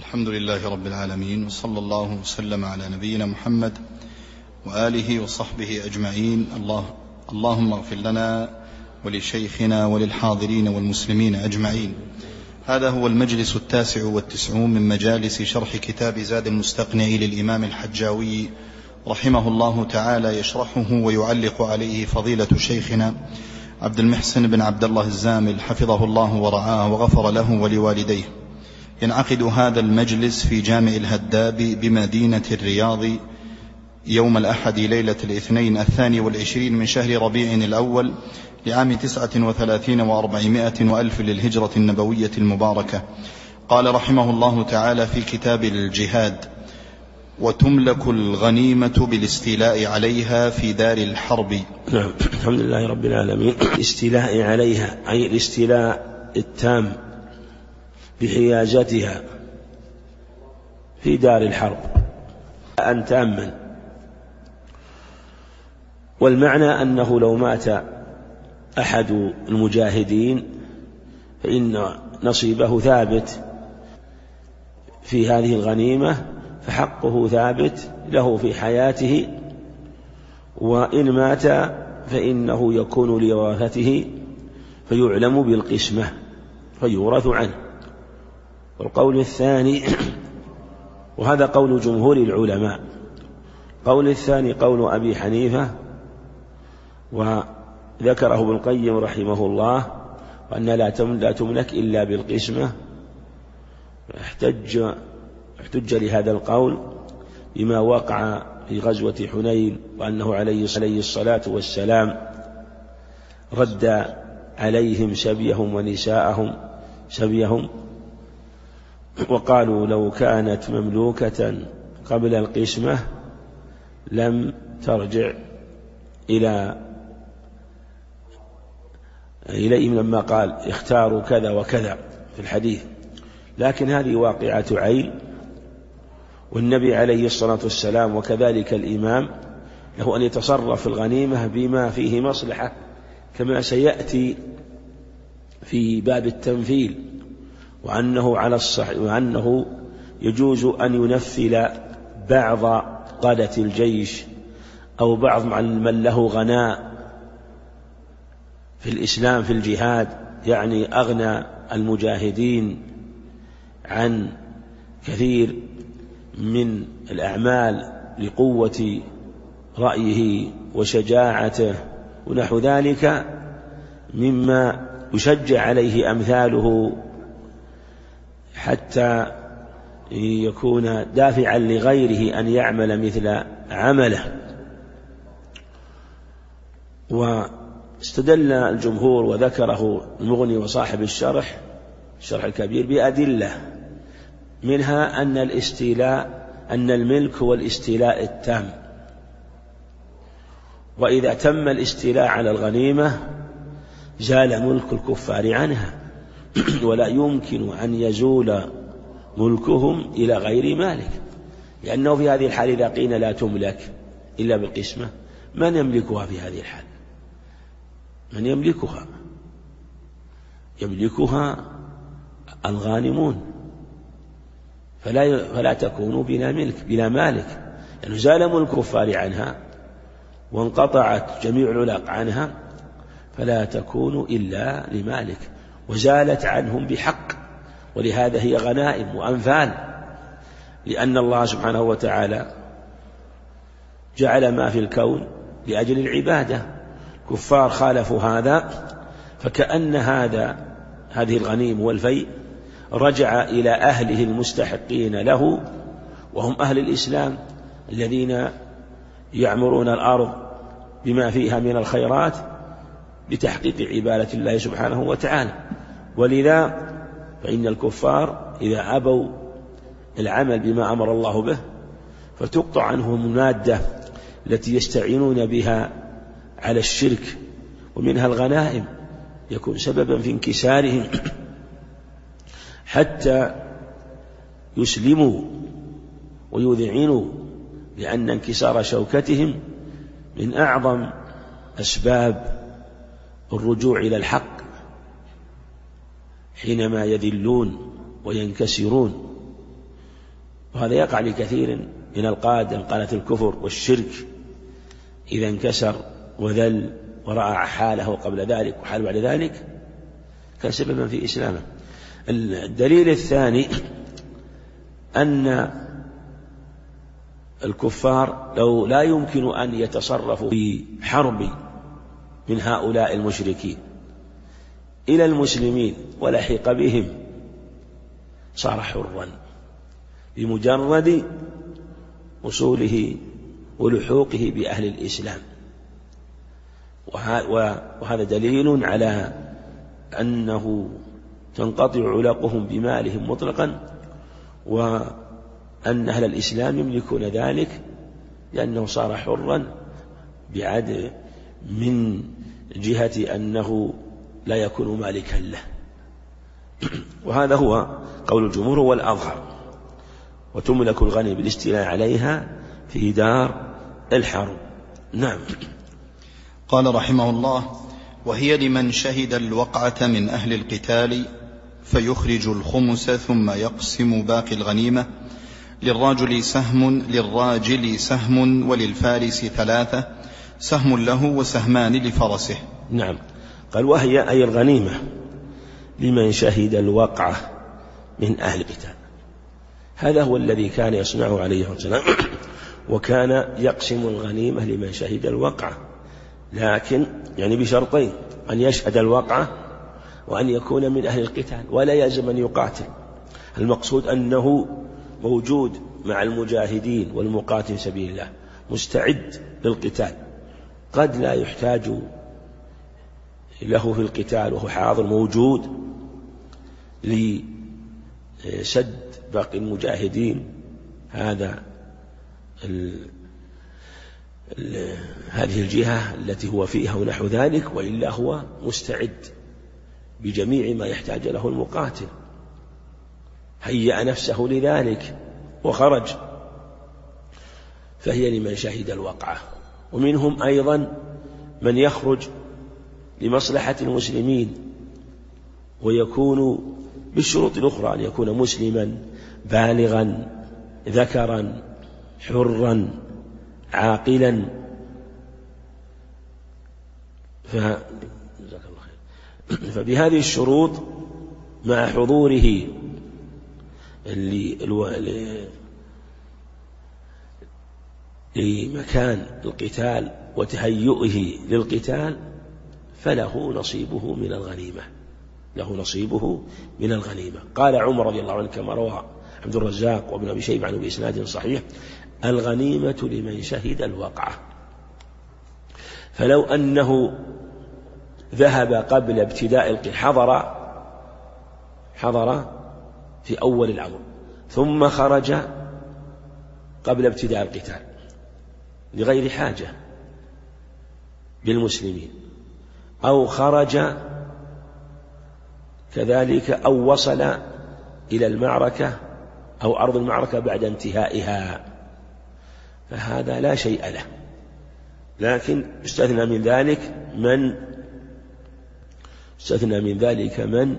الحمد لله رب العالمين، وصلى الله وسلم على نبينا محمد وآله وصحبه أجمعين. اللهم اغفر لنا ولشيخنا وللحاضرين والمسلمين أجمعين. هذا هو المجلس 99 من مجالس شرح كتاب زاد المستقنع للإمام الحجاوي رحمه الله تعالى، يشرحه ويعلق عليه فضيلة شيخنا عبد المحسن بن عبد الله الزامل حفظه الله ورعاه وغفر له ولوالديه. ينعقد هذا المجلس في جامع الهداب بمدينة الرياض يوم الأحد ليلة الاثنين 22 من شهر ربيع الأول لعام 39 و400 وألف للهجرة النبوية المباركة. قال رحمه الله تعالى في كتاب الجهاد: وتملك الغنيمة بالاستيلاء عليها في دار الحرب. نعم، الحمد لله رب العالمين. الاستيلاء عليها أي الاستيلاء التام بحيازتها في دار الحرب أن تأمن. والمعنى أنه لو مات أحد المجاهدين فإن نصيبه ثابت في هذه الغنيمة، فحقه ثابت له في حياته، وإن مات فإنه يكون لورثته فيعلم بالقسمة فيورث عنه. والقول الثاني، وهذا قول جمهور العلماء، قول الثاني قول أبي حنيفة وذكره ابن القيم رحمه الله، وأن لا تملك إلا بالقسمة. احتج لهذا القول بما وقع في غزوة حنين، وأنه عليه الصلاة والسلام رد عليهم سبيهم ونساءهم سبيهم، وقالوا لو كانت مملوكة قبل القسمة لم ترجع إليهم لما قال اختاروا كذا وكذا في الحديث. لكن هذه واقعة عين، والنبي عليه الصلاة والسلام وكذلك الإمام له أن يتصرف في الغنيمة بما فيه مصلحة، كما سيأتي في باب التنفيل، وأنه يجوز أن ينفل بعض قادة الجيش أو بعض من له غناء في الإسلام في الجهاد، يعني أغنى المجاهدين عن كثير من الأعمال لقوة رأيه وشجاعته ونحو ذلك، مما يشجع عليه أمثاله حتى يكون دافعا لغيره أن يعمل مثل عمله. واستدل الجمهور وذكره المغني وصاحب الشرح الكبير بأدلة، منها أن الملك هو الاستيلاء التام، وإذا تم الاستيلاء على الغنيمة زال ملك الكفار عنها، ولا يمكن أن يزول ملكهم إلى غير مالك، لأنه في هذه الحال إذا قيل لا تملك إلا بالقسمة، من يملكها في هذه الحال؟ من يملكها؟ يملكها الغانمون، فلا تكون بلا مالك، يعني زال ملك الكفار عنها وانقطعت جميع العلاق عنها، فلا تكون إلا لمالك، وزالت عنهم بحق، ولهذا هي غنائم وأنفال، لأن الله سبحانه وتعالى جعل ما في الكون لأجل العبادة. كفار خالفوا هذا، فكأن هذه الغنيم والفيء رجع إلى أهله المستحقين له، وهم أهل الإسلام الذين يعمرون الأرض بما فيها من الخيرات بتحقيق عبادة الله سبحانه وتعالى. ولذا فإن الكفار إذا أبوا العمل بما أمر الله به فتقطع عنهم المادة التي يستعينون بها على الشرك، ومنها الغنائم، يكون سببا في انكسارهم حتى يسلموا ويذعنوا، لأن انكسار شوكتهم من أعظم أسباب الرجوع إلى الحق، حينما يذلون وينكسرون. وهذا يقع لكثير من القادة قالة الكفر والشرك إذا انكسر وذل ورأى حاله قبل ذلك وحال بعد ذلك كان سببا في إسلامه. الدليل الثاني أن الكفار لو لا يمكن أن يتصرفوا في حرب من هؤلاء المشركين إلى المسلمين ولحق بهم صار حرا بمجرد وصوله ولحوقه بأهل الإسلام. وهذا دليل على أنه تنقطع علاقهم بمالهم مطلقا، وأن أهل الإسلام يملكون ذلك لأنه صار حرا بعد من جهة أنه لا يكون مالكا له. وهذا هو قول الجمهور والأظهر. وتملك الغني بالاستيلاء عليها في دار الحرب. نعم. قال رحمه الله: وهي لمن شهد الوقعة من أهل القتال فيخرج الخمس ثم يقسم باقي الغنيمة، للراجل سهم وللفارس 3، سهم له وسهمان لفرسه. نعم. قال وهي أي الغنيمة لمن شهد الوقعة من أهل القتال. هذا هو الذي كان يصنعه عليه السلام، وكان يقسم الغنيمة لمن شهد الوقعة، لكن يعني بشرطين: أن يشهد الوقعة وأن يكون من أهل القتال ولا يلزم أن يقاتل. المقصود أنه موجود مع المجاهدين والمقاتل سبيل الله مستعد للقتال، قد لا يحتاج له في القتال وهو حاضر موجود لسد باقي المجاهدين هذه الجهة التي هو فيها ونحو ذلك، وإلا هو مستعد بجميع ما يحتاج له المقاتل، هيأ نفسه لذلك وخرج. فهي لمن شهد الوقعة. ومنهم أيضا من يخرج لمصلحة المسلمين ويكون بالشروط الأخرى: أن يكون مسلما بالغا ذكرا حرا عاقلا. فبهذه الشروط مع حضوره لمكان القتال وتهيئه للقتال فله نصيبه من الغنيمة، له نصيبه من الغنيمة. قال عمر رضي الله عنه كما روى عبد الرزاق وابن أبي شيبة عنه بإسناد صحيح: الغنيمة لمن شهد الوقعة. فلو أنه ذهب قبل ابتداء القتال، حضر في أول الأمر ثم خرج قبل ابتداء القتال لغير حاجة بالمسلمين، أو خرج كذلك أو وصل إلى المعركة أو أرض المعركة بعد انتهائها، فهذا لا شيء له. لكن استثنى من ذلك من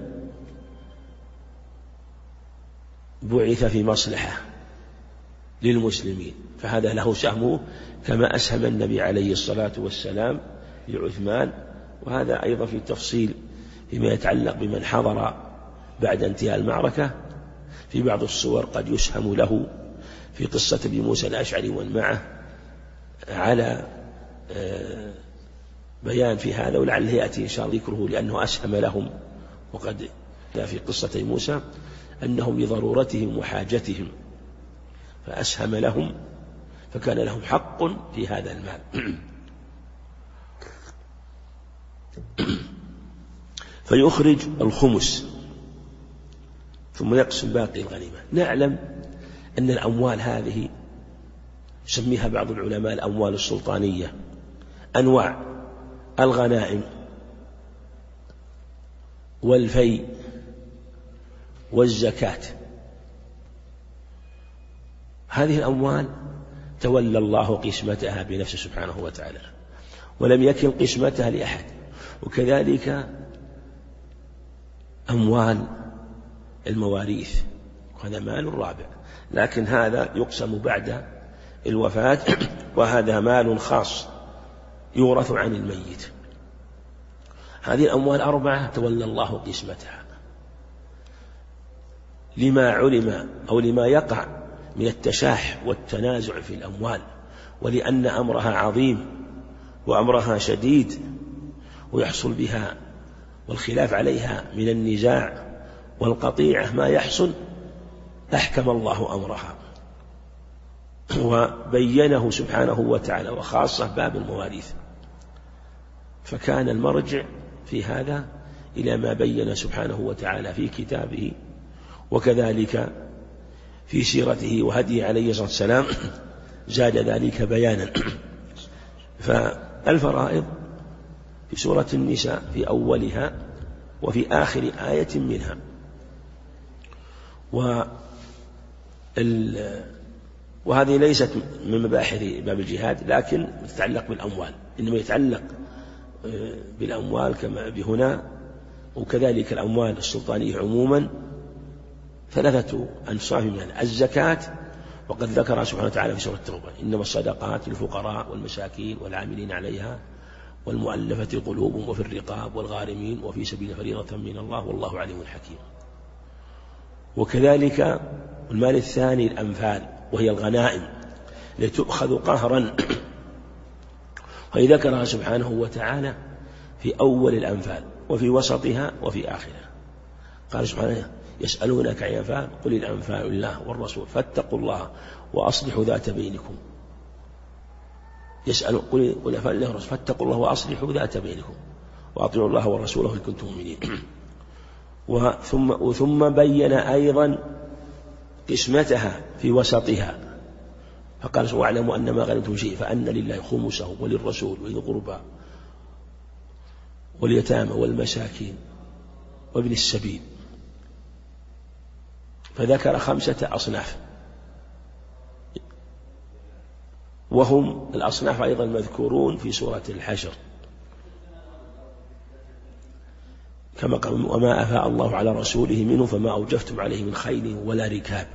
بعث في مصلحة للمسلمين، فهذا له سهمه كما أسهم النبي عليه الصلاة والسلام لعثمان. وهذا أيضا في التفصيل فيما يتعلق بمن حضر بعد انتهاء المعركة. في بعض الصور قد يسهم له في قصة أبي موسى الأشعري ومن معه على بيان في هذا، ولعله يأتي إن شاء الله ذكره لأنه أسهم لهم. وقد في قصة موسى أنهم لضرورتهم وحاجتهم فأسهم لهم، فكان لهم حق في هذا المال. فيخرج الخمس ثم يقسم باقي الغنيمة. نعلم أن الأموال هذه يسميها بعض العلماء الأموال السلطانية، أنواع: الغنائم والفي والزكاة. هذه الأموال تولى الله قسمتها بنفسه سبحانه وتعالى، ولم يكن قسمتها لأحد. وكذلك أموال المواريث وهذا مال رابع، لكن هذا يقسم بعد الوفاة، وهذا مال خاص يورث عن الميت. هذه الأموال 4 تولى الله قسمتها لما علم أو لما يقع من التشاح والتنازع في الأموال، ولأن أمرها عظيم وأمرها شديد ويحصل بها والخلاف عليها من النزاع والقطيعة ما يحصل، أحكم الله أمرها وبينه سبحانه وتعالى، وخاصة باب المواريث. فكان المرجع في هذا إلى ما بين سبحانه وتعالى في كتابه، وكذلك في سيرته وهديه عليه الصلاة والسلام زاد ذلك بيانا. فالفرائض في سورة النساء في أولها وفي آخر آية منها، وهذه ليست من مباحث باب الجهاد، لكن تتعلق بالأموال، إنما يتعلق بالأموال كما بهنا، وكذلك الأموال السلطانية عموما 3 أنصاف منها. الزكاة وقد ذكرها سبحانه وتعالى في سورة التوبة: إنما الصدقات للفقراء والمساكين والعاملين عليها والمؤلفة قلوبهم وفي الرقاب والغارمين وفي سبيل فريضة من الله والله عليم حكيم. وكذلك المال الثاني الأنفال، وهي الغنائم لتؤخذ قهرا، وذكرها سبحانه وتعالى في أول الأنفال وفي وسطها وفي آخرها. قال سبحانه: يسألونك عن الأنفال قل الأنفال لله والرسول فاتقوا الله وأصلحوا ذات بينكم. قل الأنفال لله والرسول فاتقوا الله وأصلحوا ذات بينكم وأطيعوا الله ورسوله إن كنتم مؤمنين. ثم بين أيضا قسمتها في وسطها، فقال: واعلموا أن ما غنمتم شيء فأن لله خمسه وللرسول وذي القربى واليتامى والمساكين وابن السبيل. فذكر 5 أصناف، وهم الأصناف أيضا مذكورون في سورة الحشر، كما قال: وما أفاء الله على رسوله منه فما أوجفتم عليه من خيل ولا ركاب.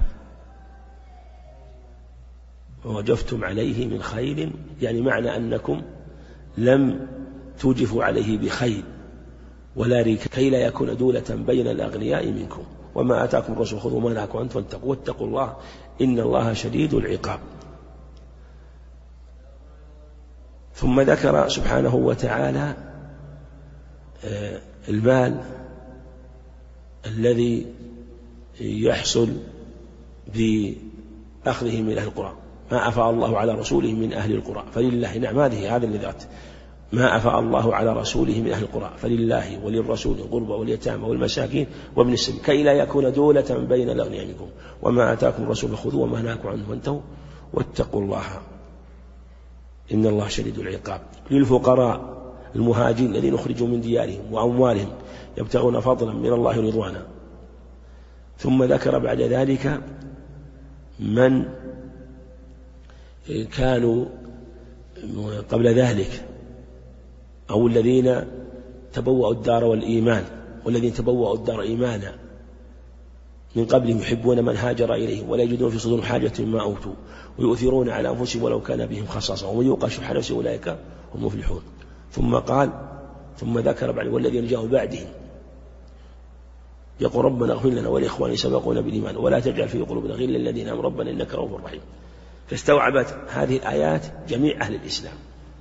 ووجفتم عليه من خيل يعني معنى أنكم لم توجفوا عليه بخيل ولا ركاب كي لا يكون دولة بين الأغنياء منكم. وما آتاكم الرسول خذوا ما نهاكم عنه فاتقوا واتقوا الله إن الله شديد العقاب. ثم ذكر سبحانه وتعالى المال الذي يحصل بأخذه من أهل القرى. ما أفاء الله على رسوله من أهل القرى فلله. نعم، هذا الذات. ما أفاء الله على رسوله من أهل القرى فلله وللرسول القربى واليتامى والمساكين وابن السبيل كي لا يكون دولة بين الأغنياء منكم. وما آتاكم الرسول فخذوه وما نهاكم عنه فانتهوا واتقوا الله إن الله شديد العقاب. للفقراء المهاجرين الذين أخرجوا من ديارهم وأموالهم يبتغون فضلا من الله ورضوانا. ثم ذكر بعد ذلك من كانوا قبل ذلك أو الذين تبوأوا الدار والإيمان، والذين تبوأوا الدار إيمانا من قبلهم يحبون من هاجر إليهم ولا يجدون في صدورهم حاجة مما أوتوا ويؤثرون على أنفسهم ولو كان بهم خصاصة ومن يوق شح نفسه أولئك هم المفلحون. ثم ذكر بعد: والذين جاءوا بعدهم يقول ربنا اغفر لنا ولإخواننا سبقونا بالإيمان ولا تجعل في قلوبنا غلا للذين آمنوا ربنا إنك رؤوف رحيم. فاستوعبت هذه الآيات جميع أهل الإسلام.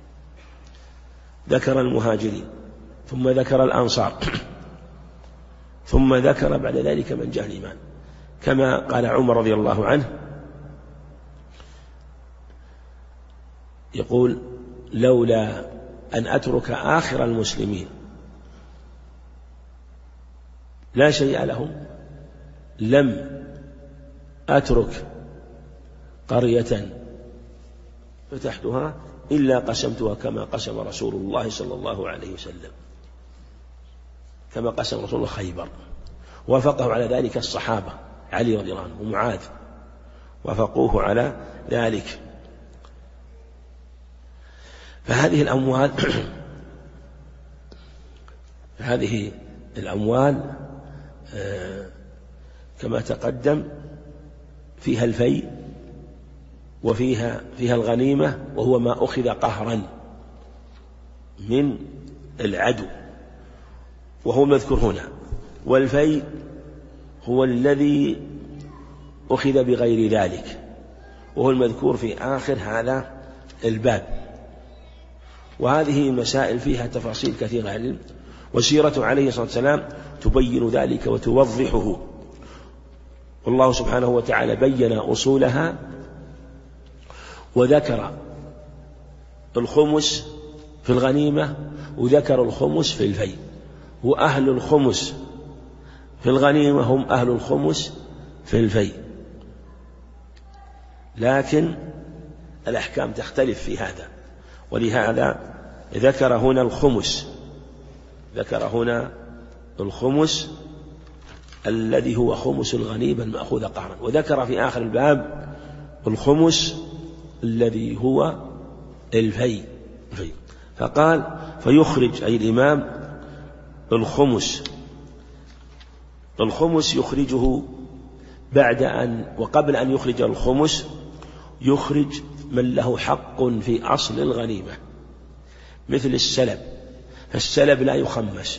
ذكر المهاجرين ثم ذكر الأنصار ثم ذكر بعد ذلك من جاء الإيمان، كما قال عمر رضي الله عنه يقول: لولا أن أترك آخر المسلمين لا شيء لهم لم أترك قرية فتحتها إلا قسمتها كما قسم رسول الله صلى الله عليه وسلم، كما قسم رسول الله خيبر. وافقه على ذلك الصحابة علي رضي الله عنه ومعاذ، وافقوه على ذلك. فهذه الأموال كما تقدم فيها الفيء وفيها الغنيمة، وهو ما أخذ قهرا من العدو، وهو مذكور هنا. والفيء هو الذي أخذ بغير ذلك، وهو المذكور في آخر هذا الباب. وهذه المسائل فيها تفاصيل كثيرة علم، وسيرة عليه الصلاة والسلام تبين ذلك وتوضحه. والله سبحانه وتعالى بين أصولها وذكر الخمس في الغنيمة وذكر الخمس في الفيء، وأهل الخمس في الغنيمة هم أهل الخمس في الفيء، لكن الأحكام تختلف في هذا. ولهذا ذكر هنا الخمس الذي هو خمس الغنيمة المأخوذ قهرا، وذكر في آخر الباب الخمس الذي هو الفيء. فقال فيخرج أي الإمام الخمس يخرجه وقبل أن يخرج الخمس يخرج من له حق في أصل الغنيمة، مثل السلب، فالسلب لا يخمس،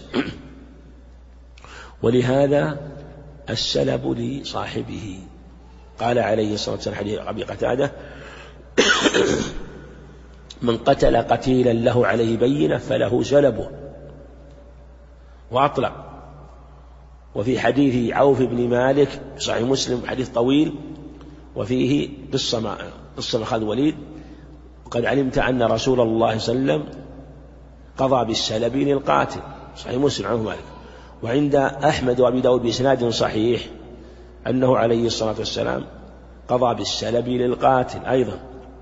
ولهذا السلب لصاحبه. قال عليه الصلاة والسلام حديث أبي قتادة: من قتل قتيلا له عليه بينة فله سلبه، وأطلق. وفي حديث عوف بن مالك صحيح مسلم حديث طويل وفيه قصة خالد الوليد: وقد علمت أن رسول الله صلى الله عليه وسلم قضى بالسلب للقاتل، صحيح مسلم عنه مالك. وعند أحمد وأبي داود بإسناد صحيح أنه عليه الصلاة والسلام قضى بالسلب للقاتل أيضا.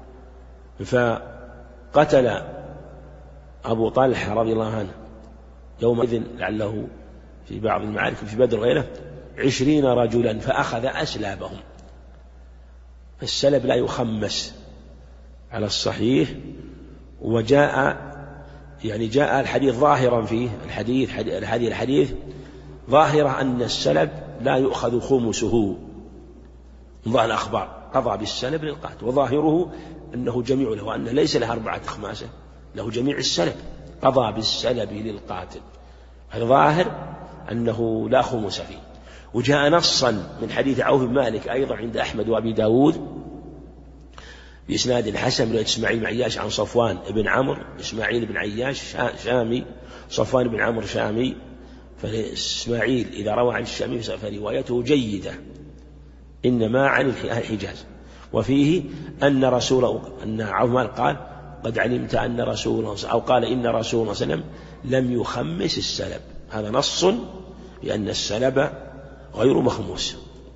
فقتل أبو طلحة رضي الله عنه يومئذ، لعله في بعض المعارك في بدر وغيره، 20 رجلا فأخذ أسلابهم. السلب لا يخمس على الصحيح. وجاء جاء الحديث ظاهرا فيه الحديث ظاهرة أن السلب لا يؤخذ خمسه، ظاهر الأخبار قضى بالسلب للقاتل، وظاهره أنه جميع له، وأن ليس له 4 أخماسه، له جميع السلب، قضى بالسلب للقاتل، هذا ظاهر أنه لا خمس فيه. وجاء نصا من حديث عوف بن مالك أيضا عند أحمد وأبي داود بإسناد حسن من إسماعيل بن عياش عن صفوان بن عمرو، إسماعيل بن عياش شامي، صفوان بن عمرو شامي، فإسماعيل إذا روى عن الشامي فروايته جيدة، إنما عن الحجاز. وفيه أن عوف بن مالك قال: قد علمت أن رسول الله، أو قال إن رسول الله صلى الله عليه وسلم لم يخمس السلب. هذا نص بأن السلب غير مخموس،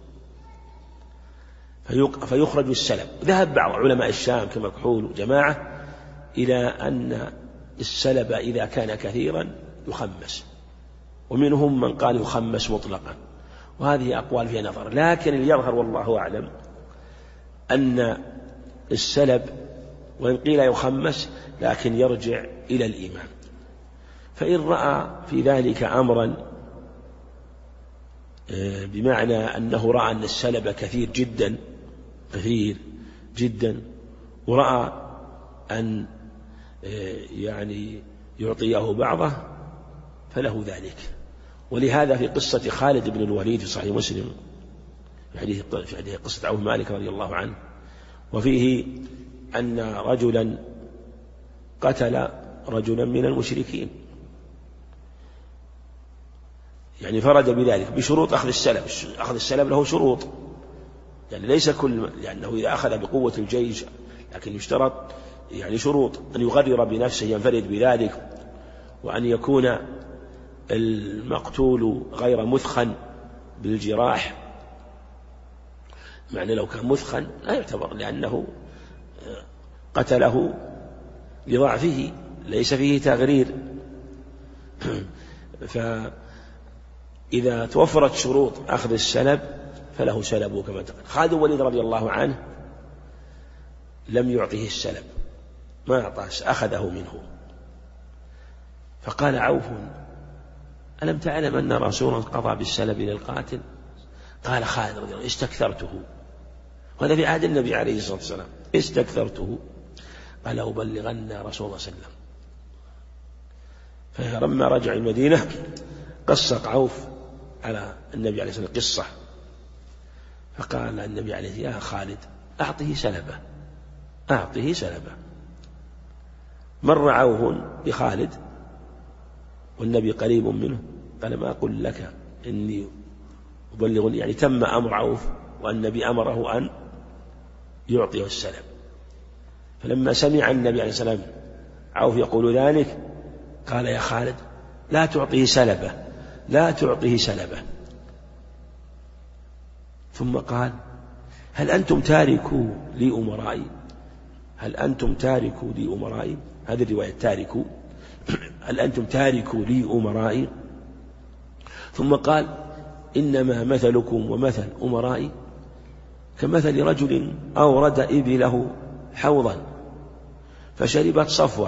فيخرج السلب. ذهب بعض علماء الشام كمكحول وجماعة إلى أن السلب إذا كان كثيرا يخمس، ومنهم من قال يخمس مطلقا، وهذه أقوال فيها نظر. لكن اللي يظهر والله أعلم أن السلب وإن قيل يخمس لكن يرجع إلى الإمام، فإن رأى في ذلك أمرا بمعنى أنه رأى أن السلب كثير جدا ورأى أن يعطيه بعضه فله ذلك. ولهذا في قصة خالد بن الوليد في صحيح مسلم في حديث قصة عوف مالك رضي الله عنه، وفيه أن رجلا قتل رجلا من المشركين، فرد بذلك بشروط أخذ السلب. أخذ السلب له شروط، ليس كل، لأنه إذا أخذ بقوة الجيش، لكن يشترط شروط: أن يغرر بنفسه ينفرد بذلك، وأن يكون المقتول غير مثخن بالجراح. معنى لو كان مثخن لا يعتبر، لأنه قتله لضعفه، ليس فيه تغرير. فإذا توفرت شروط أخذ السلب فله سلبه كما تقول. خالد بن الوليد رضي الله عنه لم يعطه السلب، ما أعطاه، أخذه منه. فقال عوف: ألم تعلم أن رسولا قضى بالسلب للقاتل؟ قال خالد رضي الله عنه: استكثرته، وهذا في عهد النبي عليه الصلاة والسلام. استكثرته قال أبلغن رسول الله صلى الله عليه وسلم. فلما رجع المدينة قص عوف على النبي عليه الصلاة والسلام قصة، فقال النبي عليه الصلاة والسلام يا خالد أعطه سلبه، أعطه سلبه. مر عوف بخالد والنبي قريب منه، قال ما أقول لك إني أبلغني، يعني تم أمر عوف والنبي أمره أن يعطيه السلب. فلما سمع النبي عليه السلام عوف يقول ذلك قال يا خالد لا تعطيه سلبه، لا تعطيه سلبه. ثم قال هل أنتم تاركوا لي أمرائي؟ هل أنتم تاركوا لي أمرائي؟ هذه الرواية تاركوا، هل أنتم تاركوا لي أمرائي؟ ثم قال إنما مثلكم ومثل أمرائي كمثل رجل أورد إبله حوضا فشربت صفوة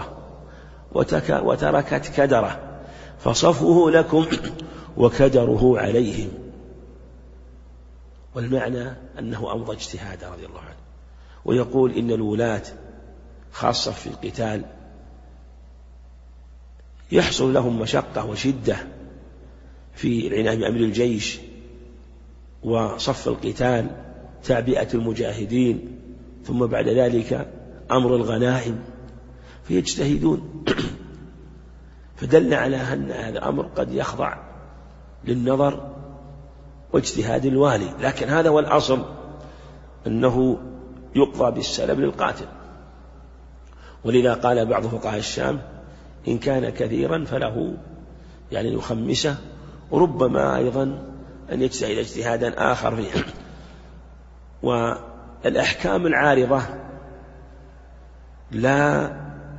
وتركت كدره، فصفوه لكم وكدره عليهم. والمعنى أنه أمضى اجتهادا رضي الله عنه. ويقول إن الولاة خاصة في القتال يحصل لهم مشقة وشدة في العناية بأمر الجيش وصف القتال، تعبئة المجاهدين، ثم بعد ذلك أمر الغنائم، فيجتهدون. فدل على أن هذا الأمر قد يخضع للنظر واجتهاد الوالي، لكن هذا هو الأصل أنه يقضى بالسلب للقاتل. ولذا قال بعض فقهاء الشام إن كان كثيرا فله يعني يخمسه، وربما أيضا أن يجتهد اجتهادا آخر فيه. والأحكام العارضة لا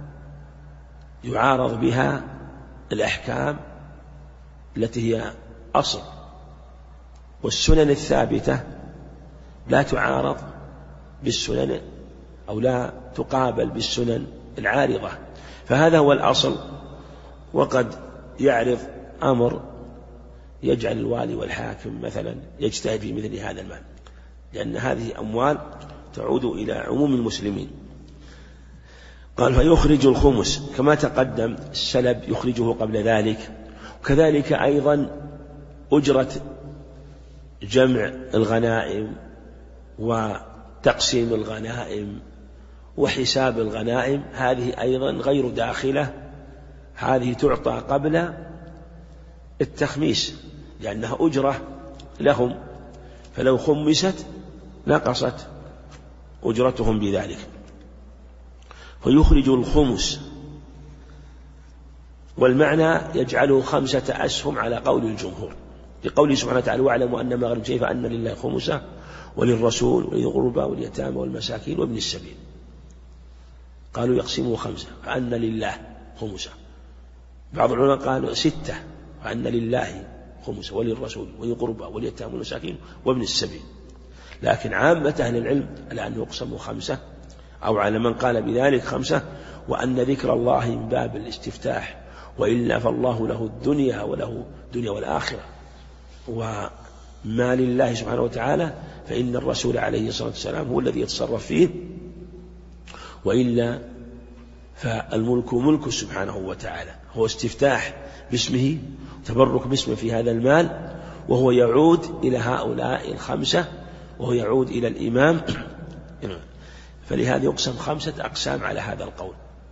يعارض بها الأحكام التي هي أصل، والسنن الثابتة لا تعارض بالسنن أو لا تقابل بالسنن العارضة، فهذا هو الأصل. وقد يعرض أمر يجعل الوالي والحاكم مثلا يجتهد في مثل هذا المال، لأن هذه أموال تعود إلى عموم المسلمين. قال فيخرج الخمس كما تقدم، السلب يخرجه قبل ذلك، وكذلك أيضا أجرة جمع الغنائم وتقسيم الغنائم وحساب الغنائم، هذه أيضا غير داخلة، هذه تعطى قبل التخميس لأنها أجرة لهم، فلو خمست نقصت أجرتهم بذلك. فيخرج الخمس، والمعنى يجعله 5 أسهم على قول الجمهور، لقوله سبحانه وتعالى واعلموا أن ما غنمتم شيئا فأن لله خمسه وللرسول ولذي القربى واليتامى والمساكين وابن السبيل. قالوا يقسموا 5 فأن لله خمسه، بعض العلماء قالوا 6 فأن لله خمسه وللرسول وذي القربى واليتامى والمساكين وابن السبيل. لكن عامة أهل العلم على أنه يقسم 5، أو على من قال بذلك 5، وأن ذكر الله من باب الاستفتاح، وإلا فالله له الدنيا وله الدنيا والآخرة، وما لله سبحانه وتعالى فإن الرسول عليه الصلاة والسلام هو الذي يتصرف فيه، وإلا فالملك ملك سبحانه وتعالى، هو استفتاح باسمه تبرك باسمه في هذا المال، وهو يعود إلى هؤلاء 5، وهو يعود إلى الإمام. فلهذا يقسم 5 أقسام على هذا القول.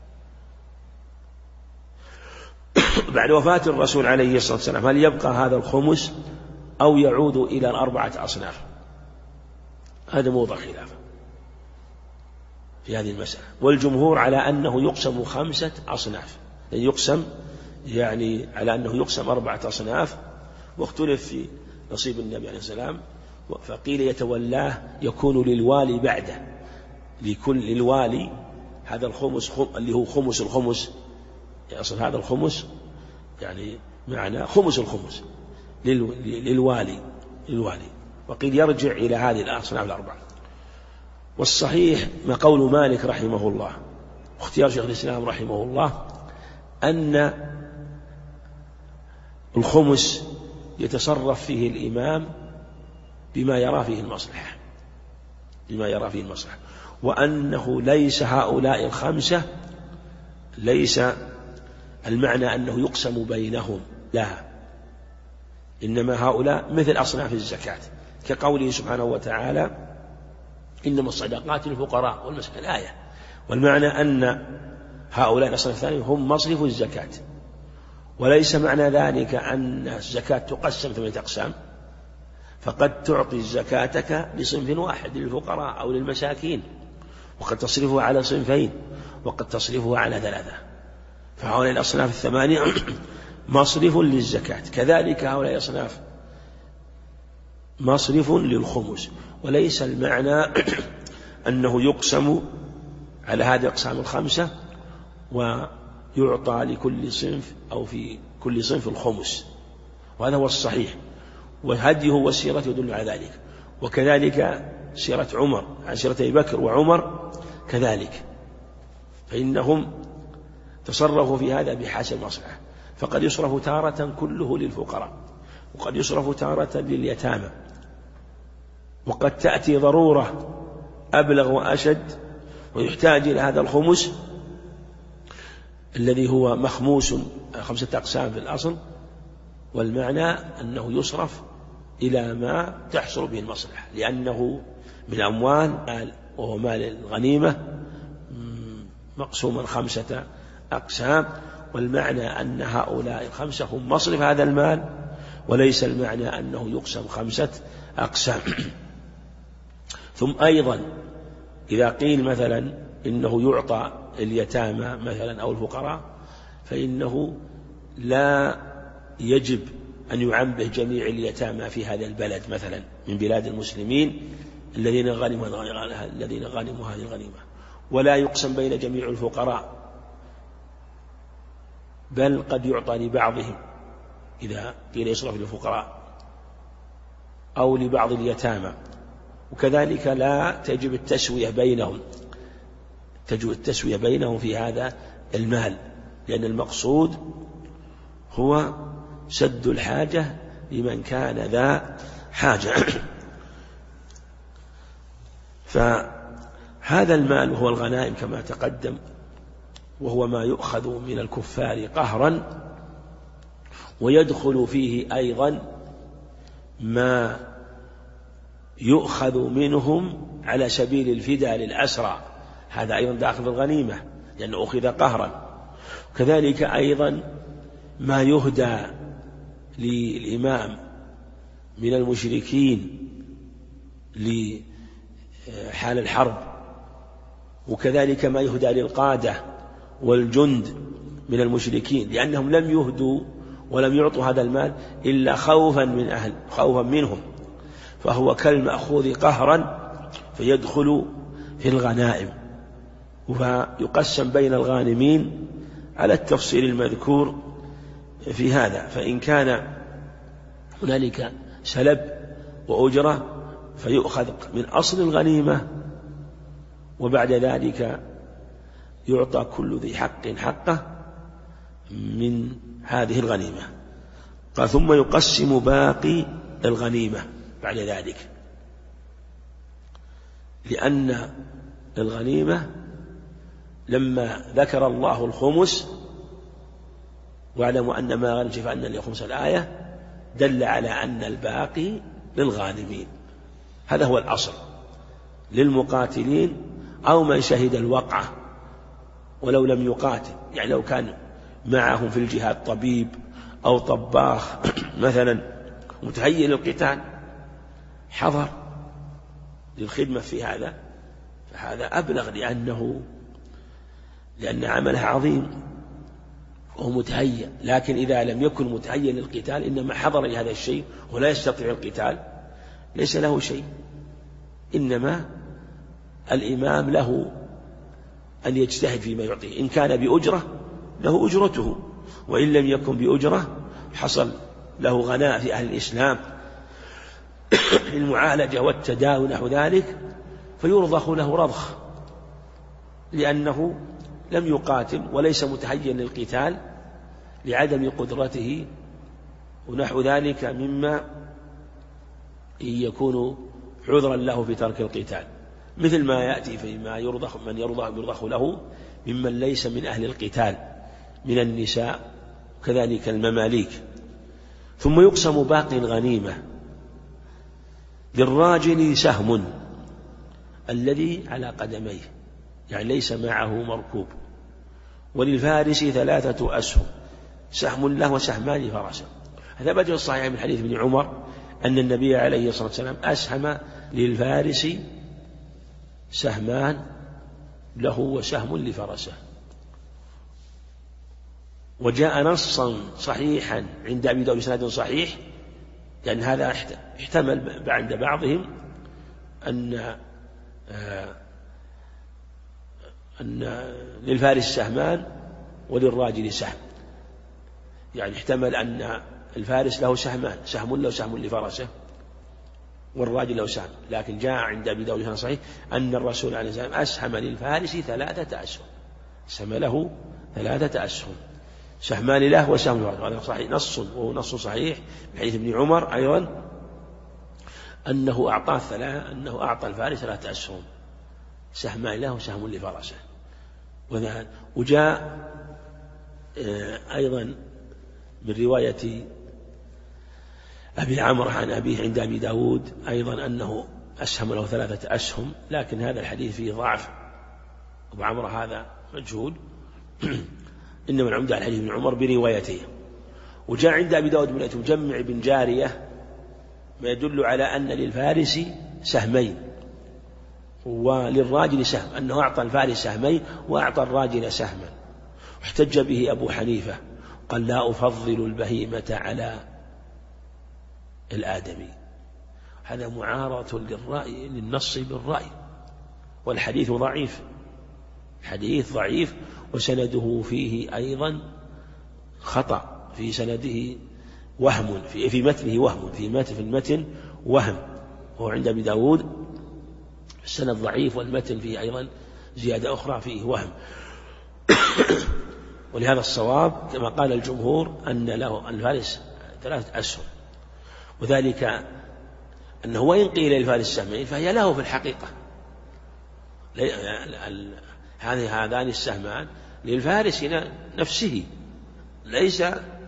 بعد وفاة الرسول عليه الصلاة والسلام هل يبقى هذا الخمس أو يعود إلى 4 أصناف؟ هذا موضع خلاف في هذه المسألة، والجمهور على أنه يقسم 5 أصناف، يقسم يعني على أنه يقسم 4 أصناف، واختلف في نصيب النبي عليه السلام، فقيل يتولاه يكون للوالي بعده، لكل الوالي هذا الخمس اللي هو خمس الخمس، أصل هذا الخمس يعني معنى خمس الخمس للوالي، وقيل يرجع إلى هذه الأصناف 4. والصحيح ما قول مالك رحمه الله واختيار شيخ الإسلام رحمه الله أن الخمس يتصرف فيه الإمام بما يرى فيه المصلحة، لما يرى فيه المصلحة، وأنه ليس هؤلاء الخمسة ليس المعنى أنه يقسم بينهم، لا، إنما هؤلاء مثل أصناف الزكاة، كقوله سبحانه وتعالى إنما الصدقات للفقراء والمساكين الآية، والمعنى أن هؤلاء الأصناف الثانية هم مصرف الزكاة، وليس معنى ذلك أن الزكاة تقسم 8 أقسام، فقد تعطي زكاتك لصنف واحد للفقراء أو للمساكين، وقد تصرفها على صنفين، وقد تصرفها على 3، فهؤلاء الأصناف 8 مصرف للزكاة، كذلك هؤلاء الأصناف مصرف للخمس، وليس المعنى أنه يقسم على هذه الأقسام 5 ويعطى لكل صنف أو في كل صنف الخمس، وهذا هو الصحيح، وهديه والسيرة يدل على ذلك، وكذلك سيرة عمر عن سيرة أبي بكر وعمر كذلك، فإنهم تصرفوا في هذا بحسب المصلحة، فقد يصرف تارة كله للفقراء، وقد يصرف تارة لليتامى، وقد تأتي ضرورة أبلغ وأشد ويحتاج إلى هذا الخمس الذي هو مخموس 5 أقسام في الأصل، والمعنى أنه يصرف إلى ما تحصل به المصلحة، لأنه من أموال وهو مال الغنيمة مقسوما 5 أقسام، والمعنى أن هؤلاء 5 هم مصرف هذا المال، وليس المعنى أنه يقسم 5 أقسام. ثم أيضا إذا قيل مثلا إنه يعطى اليتامى مثلا أو الفقراء، فإنه لا يجب أن يعمه جميع اليتامى في هذا البلد مثلا من بلاد المسلمين الذين غنموا هذه الغنيمة، ولا يقسم بين جميع الفقراء، بل قد يعطى لبعضهم إذا قيل يصرف للفقراء أو لبعض اليتامى، وكذلك لا تجب التسوية بينهم في هذا المال، لأن المقصود هو سد الحاجة لمن كان ذا حاجة. فهذا المال هو الغنائم كما تقدم، وهو ما يؤخذ من الكفار قهرا، ويدخل فيه أيضا ما يؤخذ منهم على سبيل الفداء للأسرى، هذا أيضا داخل في الغنيمة لأنه أخذ قهرا، كذلك أيضا ما يهدى للإمام من المشركين لحال الحرب، وكذلك ما يهدى للقادة والجند من المشركين، لأنهم لم يهدوا ولم يعطوا هذا المال إلا خوفا منهم، فهو كالمأخوذ قهرا فيدخل في الغنائم، ويقسم بين الغانمين على التفصيل المذكور في هذا، فإن كان هنالك سلب وأجرة فيؤخذ من أصل الغنيمة، وبعد ذلك يعطى كل ذي حق حقه من هذه الغنيمة. قال ثم يقسم باقي الغنيمة بعد ذلك، لأن الغنيمة لما ذكر الله الخمس واعلموا أن ما غنمتم فأن للخمس الآية، دل على أن الباقي للغانمين، هذا هو الأصل، للمقاتلين أو من شهد الوقعة ولو لم يقاتل، يعني لو كان معهم في الجهاد طبيب أو طباخ مثلا متهيئ للقتال حضر للخدمة في هذا، فهذا أبلغ لأن عمله عظيم وهو متهيئ، لكن إذا لم يكن متهيئ للقتال إنما حضر لهذا الشيء ولا يستطيع القتال ليس له شيء، إنما الإمام له أن يجتهد فيما يعطيه، إن كان بأجرة له أجرته، وإن لم يكن بأجرة حصل له غناء في أهل الإسلام المعالجة والتداوي نحو ذلك، فيرضخ له رضخ لأنه لم يقاتل وليس متهيئا للقتال لعدم قدرته ونحو ذلك مما يكون عذرا له في ترك القتال. مثل ما يأتي فيما يرضخ من يرضخ له ممن ليس من أهل القتال من النساء كذلك المماليك. ثم يقسم باقي الغنيمة: للراجل سهم الذي على قدميه، يعني ليس معه مركوب، وللفارس 3 أسهم، سهم له وسهمان لفرسه. هذا بدل الصحيح من حديث ابن عمر أن النبي عليه الصلاة والسلام أسهم للفارس سهمان له وسهم لفرسه. وجاء نصا صحيحا عند أبي داود بسند صحيح، لأن هذا احتمل عند بعضهم أن للفارس سهمان وللراجل سهم، يعني احتمل أن الفارس له سهمان، سهم له وسهم لفرسه، والراجل له سهم. لكن جاء عند أبي داود بسند صحيح أن الرسول عليه الصلاة والسلام أسهم للفارس 3 أسهم، سهم له 3 أسهم، سهمان له وسهم له. هذا صحيح نص صحيح من حديث ابن عمر أيضا أنه أعطى الفارس 3 أسهم، سهمان له وسهم لفرسه. وجاء أيضا من رواية أبي عمرو عن أبيه عند أبي داود أيضا أنه أسهم له 3 أسهم، لكن هذا الحديث فيه ضعف، أبو عمرو هذا مجهول إنما العمدة على الحديث ابن عمر بروايته. وجاء عند أبي داود من مجمع بن جارية ما يدل على أن للفارس سهمين وللراجل سهم، أنه أعطى الفارس سهمين وأعطى الراجل سهما. واحتج به أبو حنيفة، قال: لا أفضل البهيمة على الآدمي. هذا معارضة للنص بالرأي، والحديث ضعيف، حديث ضعيف، وسنده فيه أيضا خطأ، في سنده وهم، في متنه وهم، في المتن وهم، وهو عند أبي داود السند ضعيف، والمتن فيه أيضا زيادة أخرى فيه وهم. ولهذا الصواب كما قال الجمهور أن له الفارس 3 أسهم، وذلك أنه وإن قيل للفارس سهمين فهي له في الحقيقة، هذان السهمان للفارس نفسه، ليس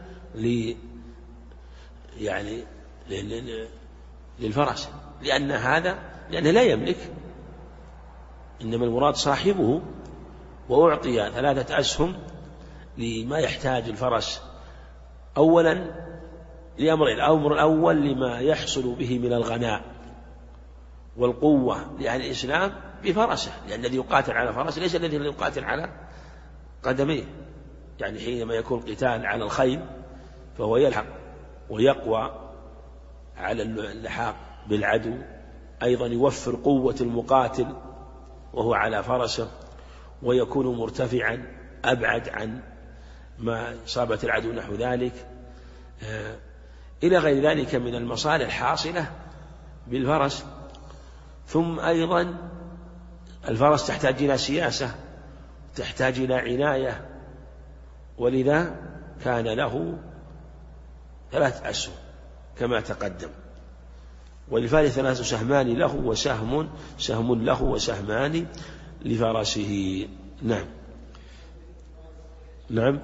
للفرس، لأنه لا يملك، إنما المراد صاحبه. وأعطي 3 أسهم لما يحتاج الفرس، أولا الأمر الأول لما يحصل به من الغناء والقوة لأهل الإسلام بفرسه، لأن الذي يقاتل على فرسه ليس الذي يقاتل على قدميه، يعني حينما يكون قتال على الخيل فهو يلحق ويقوى على اللحاق بالعدو، أيضا يوفر قوة المقاتل وهو على فرسه، ويكون مرتفعا أبعد عن ما إصابة العدو نحو ذلك، إلى غير ذلك من المصالح الحاصلة بالفرس. ثم أيضا الفرس تحتاج إلى سياسة، تحتاج إلى عناية، ولذا كان له 3 أسهم كما تقدم. وللفارس 3 سهمان له سهم له وسهمان لفرسه. نعم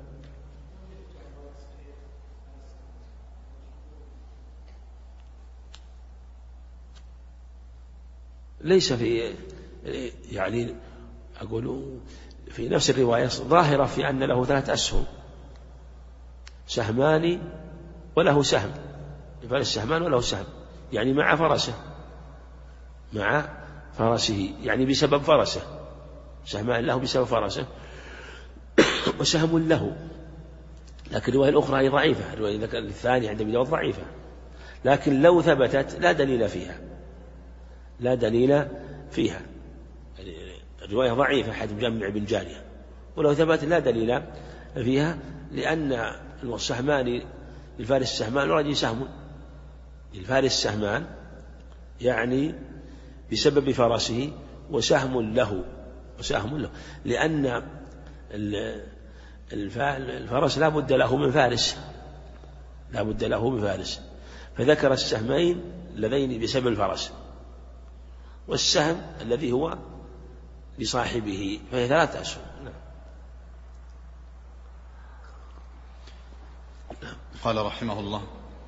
ليس في، يعني أقول في نفس الرواية ظاهرة في أن له 3 أسهم، سهمان وله سهم، الفارس سهمان وله سهم، يعني مع فرسه، يعني بسبب فرسه، سهمان له بسبب فرسه وسهم له. لكن الرواية الأخرى هي ضعيفة، الرواية الثانية عند أبي داود ضعيفة، لكن لو ثبتت لا دليل فيها، الرواية ضعيفة حد مجمع بن جارية، ولو ثبت لا دليل فيها، لأن السهمان الفارس سهمان والرجل سهم، الفارس سهمان يعني بسبب فرسه، وسهم له، لأن الفرس لا بد له من فارس، فذكر السهمين اللذين بسبب الفرس، والسهم الذي هو لصاحبه، فهي 3 أسهم. قال رحمه الله: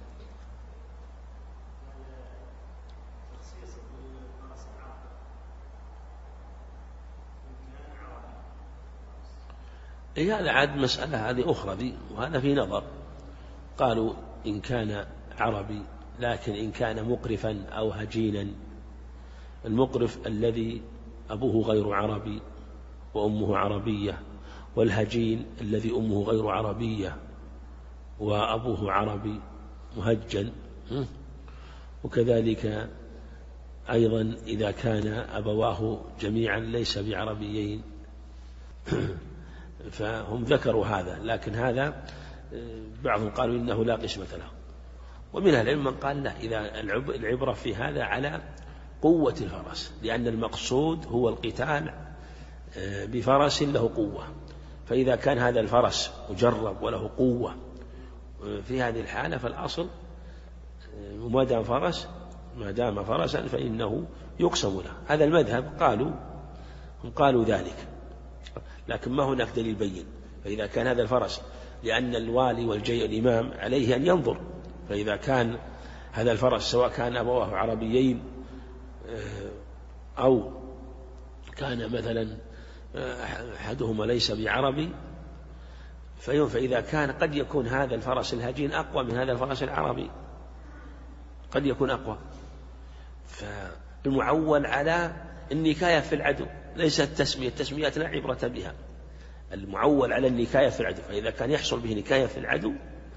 هذا عاد مسألة هذه أخرى دي، وهذا في نظر. قالوا إن كان عربي، لكن إن كان مقرفا أو هجينا، المقرف الذي أبوه غير عربي وأمه عربية، والهجين الذي أمه غير عربية وأبوه عربي مهجن، وكذلك أيضا إذا كان أبواه جميعا ليس بعربيين، فهم ذكروا هذا. لكن هذا بعضهم قالوا إنه لا قسمة له، ومن العلم من قال لا، إذا العبرة في هذا على قوة الفرس، لأن المقصود هو القتال بفرس له قوة. فإذا كان هذا الفرس مجرب وله قوة في هذه الحالة، فالأصل ما دام فرسا فإنه يقسم له. هذا المذهب قالوا ذلك، لكن ما هناك دليل بين. فإذا كان هذا الفرس، لأن الوالي والجي الإمام عليه أن ينظر، فإذا كان هذا الفرس سواء كان أبواه عربيين أو كان مثلا أحدهما ليس بعربي، فإذا كان قد يكون هذا الفرس الهجين أقوى من هذا الفرس العربي، قد يكون أقوى. فالمعول على النكاية في العدو، ليست التسميات لا عبرة بها، المعول على النكاية في العدو. فإذا كان يحصل به نكاية في العدو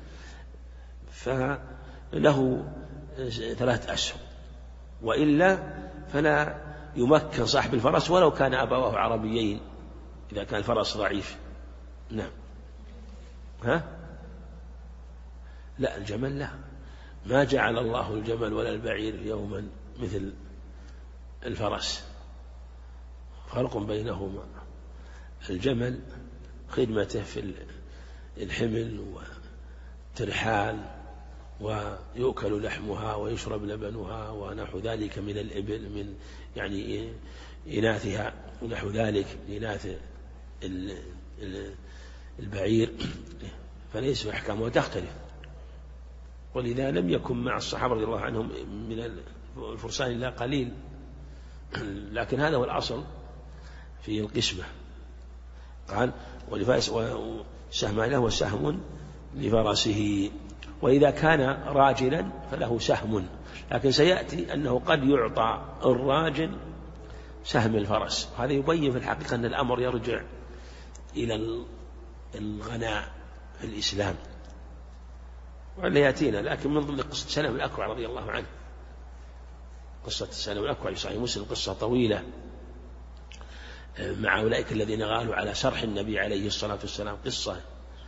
فله 3 أسهم، وإلا فلا يمكن صاحب الفرس ولو كان أبواه عربيين إذا كان الفرس ضعيف. نعم. لا، الجمل لا، ما جعل الله الجمل ولا البعير يوما مثل الفرس، فرق بينهما. الجمل خدمته في الحمل والترحال، ويؤكل لحمها ويشرب لبنها ونحو ذلك من الإبل، من يعني إناثها ونحو ذلك من إناث البعير، فليس أحكامها تختلف. ولذا لم يكن مع الصحابة رضي الله عنهم من الفرسان إلا قليل، لكن هذا هو الأصل في القسمة. قال: ولفارس سهمان له وسهم لفرسه. وإذا كان راجلا فله سهم، لكن سيأتي أنه قد يعطى الراجل سهم الفرس. هذا يبين في الحقيقة أن الأمر يرجع إلى الغناء في الإسلام، ولا يأتينا. لكن من ضمن قصة سلم الأكوع رضي الله عنه، قصة سلم الأكوع في صحيح مسلم قصة طويلة مع أولئك الذين غالوا على سرح النبي عليه الصلاة والسلام، قصة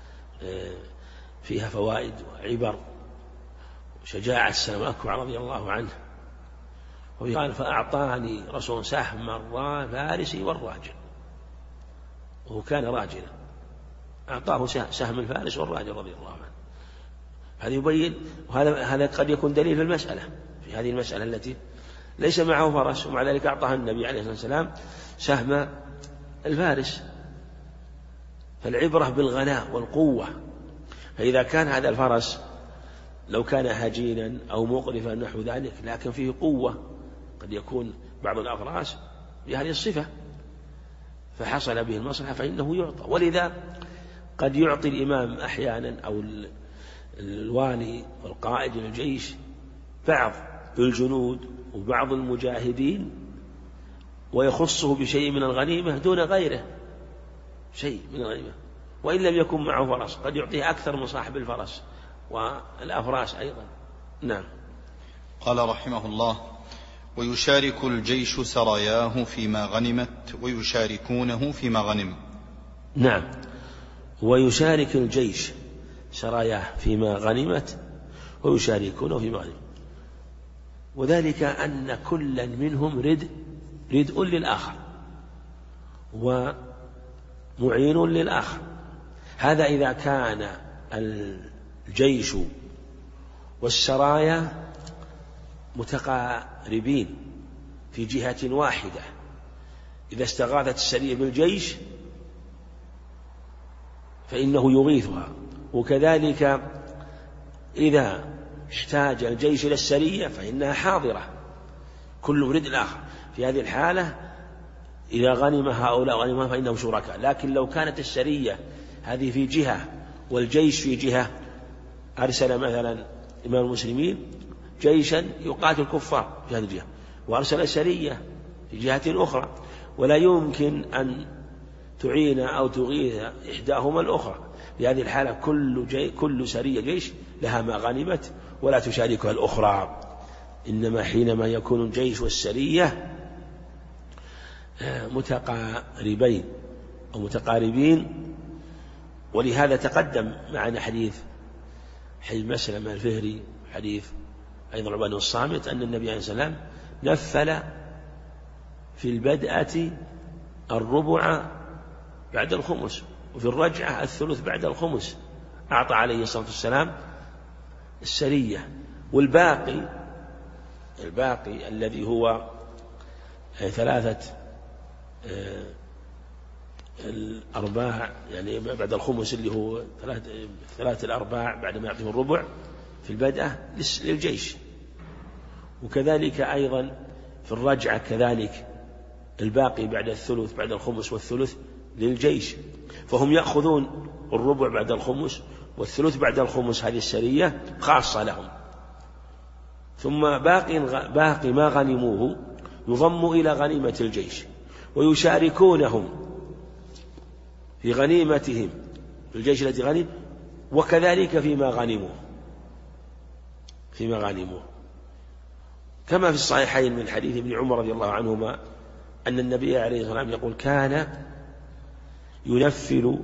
فيها فوائد وعبر وشجاعة سلم الأكوع رضي الله عنه. وقال: فأعطاني رسول سهم الفارسي والراجل، وهو كان راجلا، أعطاه سهم الفارس والراجل رضي الله عنه. هذا يبين، وهذا قد يكون دليل في المسألة، في هذه المسألة التي ليس معه فرس ومع ذلك أعطاه النبي عليه الصلاة والسلام سهم الفارس. فالعبرة بالغناء والقوة. فإذا كان هذا الفرس لو كان هجينا أو مقرفا نحو ذلك لكن فيه قوة، قد يكون بعض الأفراس بهذه الصفة فحصل به المصلحة فإنه يعطى. ولذا قد يعطي الإمام أحيانا أو الوالي والقائد للجيش بعض الجنود وبعض المجاهدين ويخصه بشيء من الغنيمة دون غيره، شيء من الغنيمة، وإن لم يكن معه فرس قد يعطيه أكثر من صاحب الفرس والأفراس أيضا. نعم. قال رحمه الله: ويشارك الجيش سراياه فيما غنمت ويشاركونه فيما غنم. نعم، ويشارك الجيش سراياه فيما غنمت ويشاركونه فيما غنم، وذلك أن كلا منهم ردء للآخر ومعين للآخر. هذا إذا كان الجيش والسرايا متقاربين، في جهة واحدة إذا استغاثت السرية بالجيش فإنه يغيثها، وكذلك إذا احتاج الجيش إلى السرية فإنها حاضرة كل مريد الآخر. في هذه الحالة إذا غنم هؤلاء غنمها فإنهم شركاء. لكن لو كانت السرية هذه في جهة والجيش في جهة، أرسل مثلا إمام المسلمين جيشا يقاتل الكفار في هذه الجهة، وأرسل سرية في جهة أخرى، ولا يمكن أن تعين أو تغيث إحداهما الأخرى. في هذه الحالة كل سرية جيش لها ما غنمت ولا تشاركها الأخرى. إنما حينما يكون الجيش والسرية متقاربين أو متقاربين. ولهذا تقدم معنا حديث مسلمة الفهري، حديث أيضا عبادة الصامت، أن النبي عليه الصلاة والسلام نفل في البدءة الربع بعد الخمس، وفي الرجعة الثلث بعد الخمس. أعطى عليه الصلاة والسلام السرية، والباقي الذي هو 3/4 يعني بعد الخمس، اللي هو 3/4 بعد ما يعطيه الربع في البدءة للجيش. وكذلك أيضا في الرجعة كذلك الباقي بعد الثلث بعد الخمس والثلث للجيش. فهم يأخذون الربع بعد الخمس والثلث بعد الخمس، هذه السرية خاصة لهم. ثم باقي ما غنموه يضم إلى غنيمة الجيش، ويشاركونهم في غنيمتهم في الجيش الذي غنم، وكذلك فيما غنموه كما في الصحيحين من حديث ابن عمر رضي الله عنهما أن النبي عليه الصلاة والسلام يقول: كان ينفل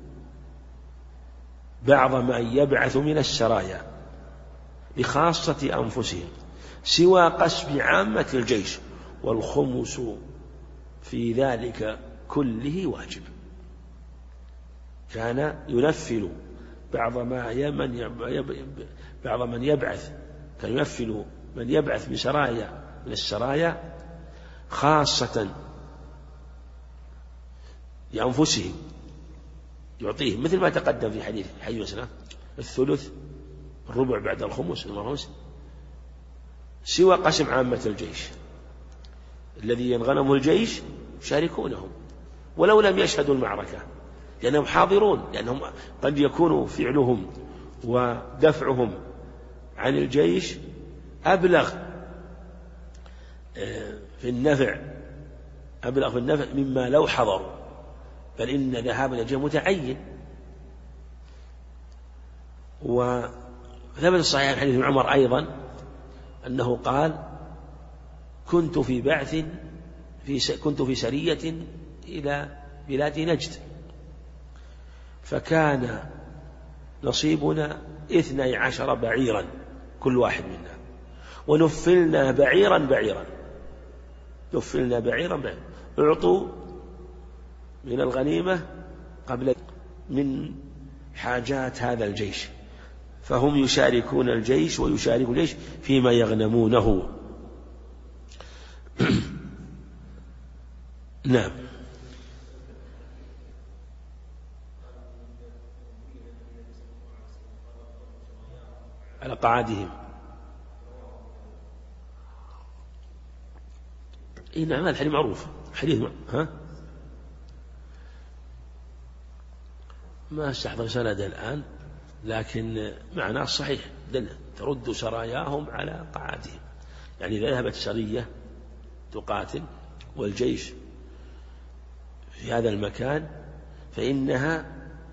بعض ما يبعث من السرايا لخاصة أنفسهم سوى قسم عامة الجيش، والخمس في ذلك كله واجب. كان ينفل بعض من يبعث، كان ينفل من يبعث من السرايا خاصة لأنفسهم، يعطيهم مثل ما تقدم في حديث مسلم الثلث الربع بعد الخمس سوى قسم عامة الجيش الذي ينغنمه الجيش يشاركونهم ولو لم يشهدوا المعركة، لأنهم حاضرون، لأنهم قد يكون فعلهم ودفعهم عن الجيش أبلغ في النفع مما لو حضروا، بل إن ذهاب الجيش متعين. وثبت الصحيح عن حديث عمر أيضا أنه قال: كنت في سرية إلى بلاد نجد، فكان نصيبنا 12 بعيرا كل واحد منا، ونفلنا بعيرا اعطوا من الغنيمة قبل من حاجات هذا الجيش، فهم يشاركون الجيش ويشارك الجيش فيما يغنمونه. نعم. على قعادهم. نعم، هذا الحديث معروف، حديث ما استحضر سنده الآن، لكن معناه صحيح، ترد سراياهم على قعادهم، يعني إذا ذهبت سرية تقاتل والجيش في هذا المكان فإنها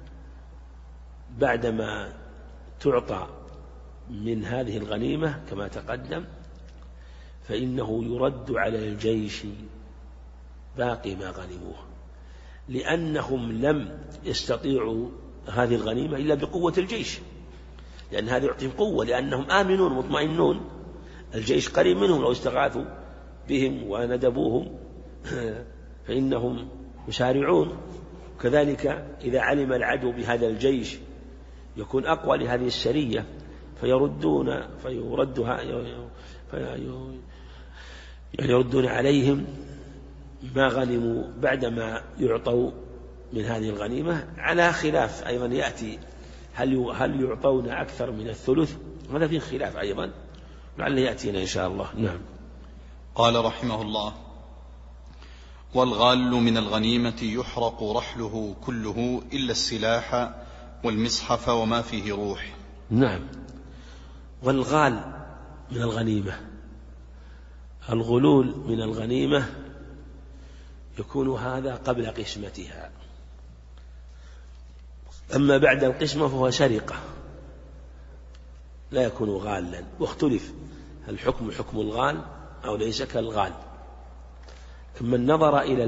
بعدما تعطى من هذه الغنيمة كما تقدم فإنه يرد على الجيش باقي ما غنموه، لأنهم لم يستطيعوا هذه الغنيمة إلا بقوة الجيش، لأن هذا يعطيهم قوة، لأنهم آمنون مطمئنون، الجيش قريب منهم، لو استغاثوا بهم وندبوهم فإنهم يسارعون. كذلك إذا علم العدو بهذا الجيش يكون أقوى لهذه السرية يعني يردون عليهم ما غنموا بعدما يعطوا من هذه الغنيمة، على خلاف أيضا يأتي هل يعطون أكثر من الثلث، هذا فيه خلاف أيضا لعله يأتينا إن شاء الله. نعم. قال رحمه الله: والغال من الغنيمة يحرق رحله كله إلا السلاح والمصحف وما فيه روح. نعم. والغال من الغنيمة، الغلول من الغنيمة يكون هذا قبل قسمتها، أما بعد القسمة فهو سرقة لا يكون غالا، واختلف هل حكم الغال أو ليس كالغال. ثم النظر إلى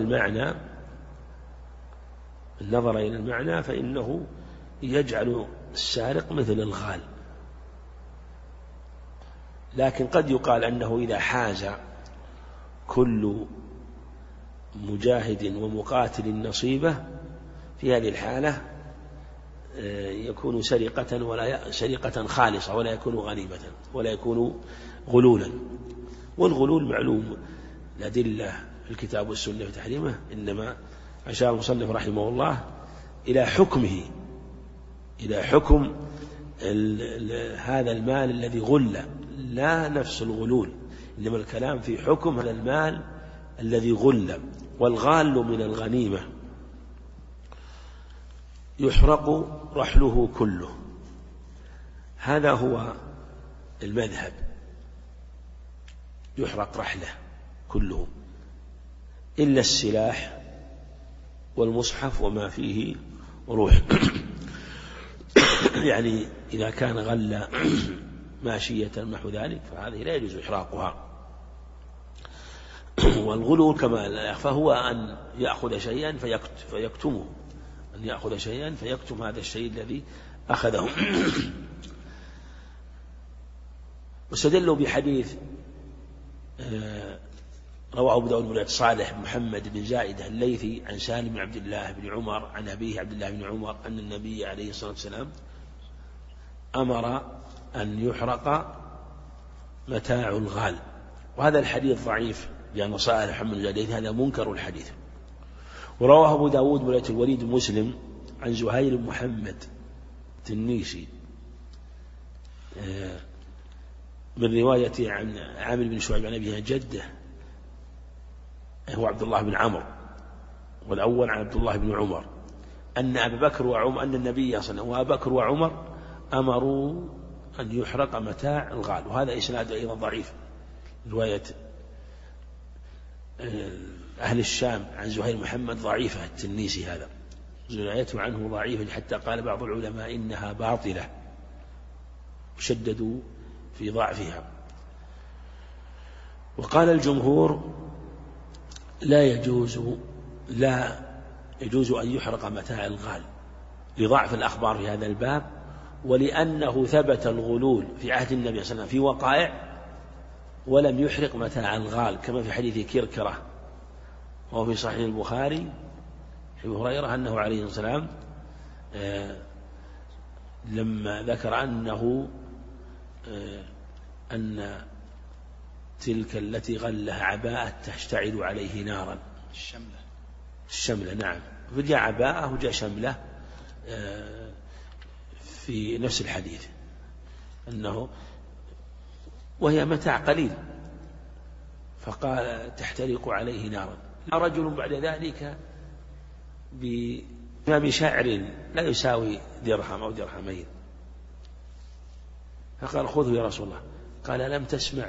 المعنى فإنه يجعل السارق مثل الغال، لكن قد يقال أنه إذا حاز كل مجاهد ومقاتل نصيبه في هذه الحالة يكون سرقة خالصة ولا يكون غنيمة ولا يكون غلولا. والغلول معلوم الأدلة في الكتاب والسنة في تحريمه، إنما أشار المصنف رحمه الله إلى حكم هذا المال الذي غل، لا نفس الغلول، إنما الكلام في حكم هذا المال الذي غل. والغال من الغنيمة يحرق رحله كله، هذا هو المذهب، يحرق رحله كله إلا السلاح والمصحف وما فيه روح. يعني إذا كان غل ماشية نحو ذلك فهذه لا يجوز إحراقها. والغلو كما لا يخفى هو أن يأخذ شيئا فيكتمه، أن يأخذ شيئا فيكتم هذا الشيء الذي أخذه. واستدلوا بحديث رواه أبو داود بن صالح محمد بن زائدة الليثي عن سالم بن عبد الله بن عمر عن أبيه عبد الله بن عمر أن النبي عليه الصلاة والسلام أمر أن يحرق متاع الغال. وهذا الحديث ضعيف لأن صالح محمد بن زائدة هذا منكر الحديث. ورواه أبو داود بن الوليد مسلم عن زهير بن محمد التنيسي من رواية عن عامر بن شعيب عن أبيه جده هو عبد الله بن عمرو، والأول عن عبد الله بن عمر أن أبا بكر وعمر أن النبي صلى الله عليه وسلم وأبا بكر وعمر أمروا أن يحرق متاع الغال. وهذا إسناد أيضا ضعيف، رواية أهل الشام عن زهير محمد ضعيفة التنيسي، هذا روايته عنه ضعيفة حتى قال بعض العلماء إنها باطلة وشددوا في ضعفها. وقال الجمهور لا يجوز أن يحرق متاع الغال لضعف الأخبار في هذا الباب، ولأنه ثبت الغلول في عهد النبي صلى الله عليه وسلم في وقائع ولم يحرق متاع الغال، كما في حديث كركرة وهو في صحيح البخاري أبي هريرة أنه عليه الصلاة والسلام لما ذكر أن تلك التي غلها عباءة تشتعل عليه نارا، الشملة نعم، فجاء عباءة وجاء شملة في نفس الحديث أنه وهي متاع قليل فقال تحترق عليه نارا. رجل بعد ذلك بشعر لا يساوي درهم أو درهمين فقال خذه يا رسول الله، قال لم تسمع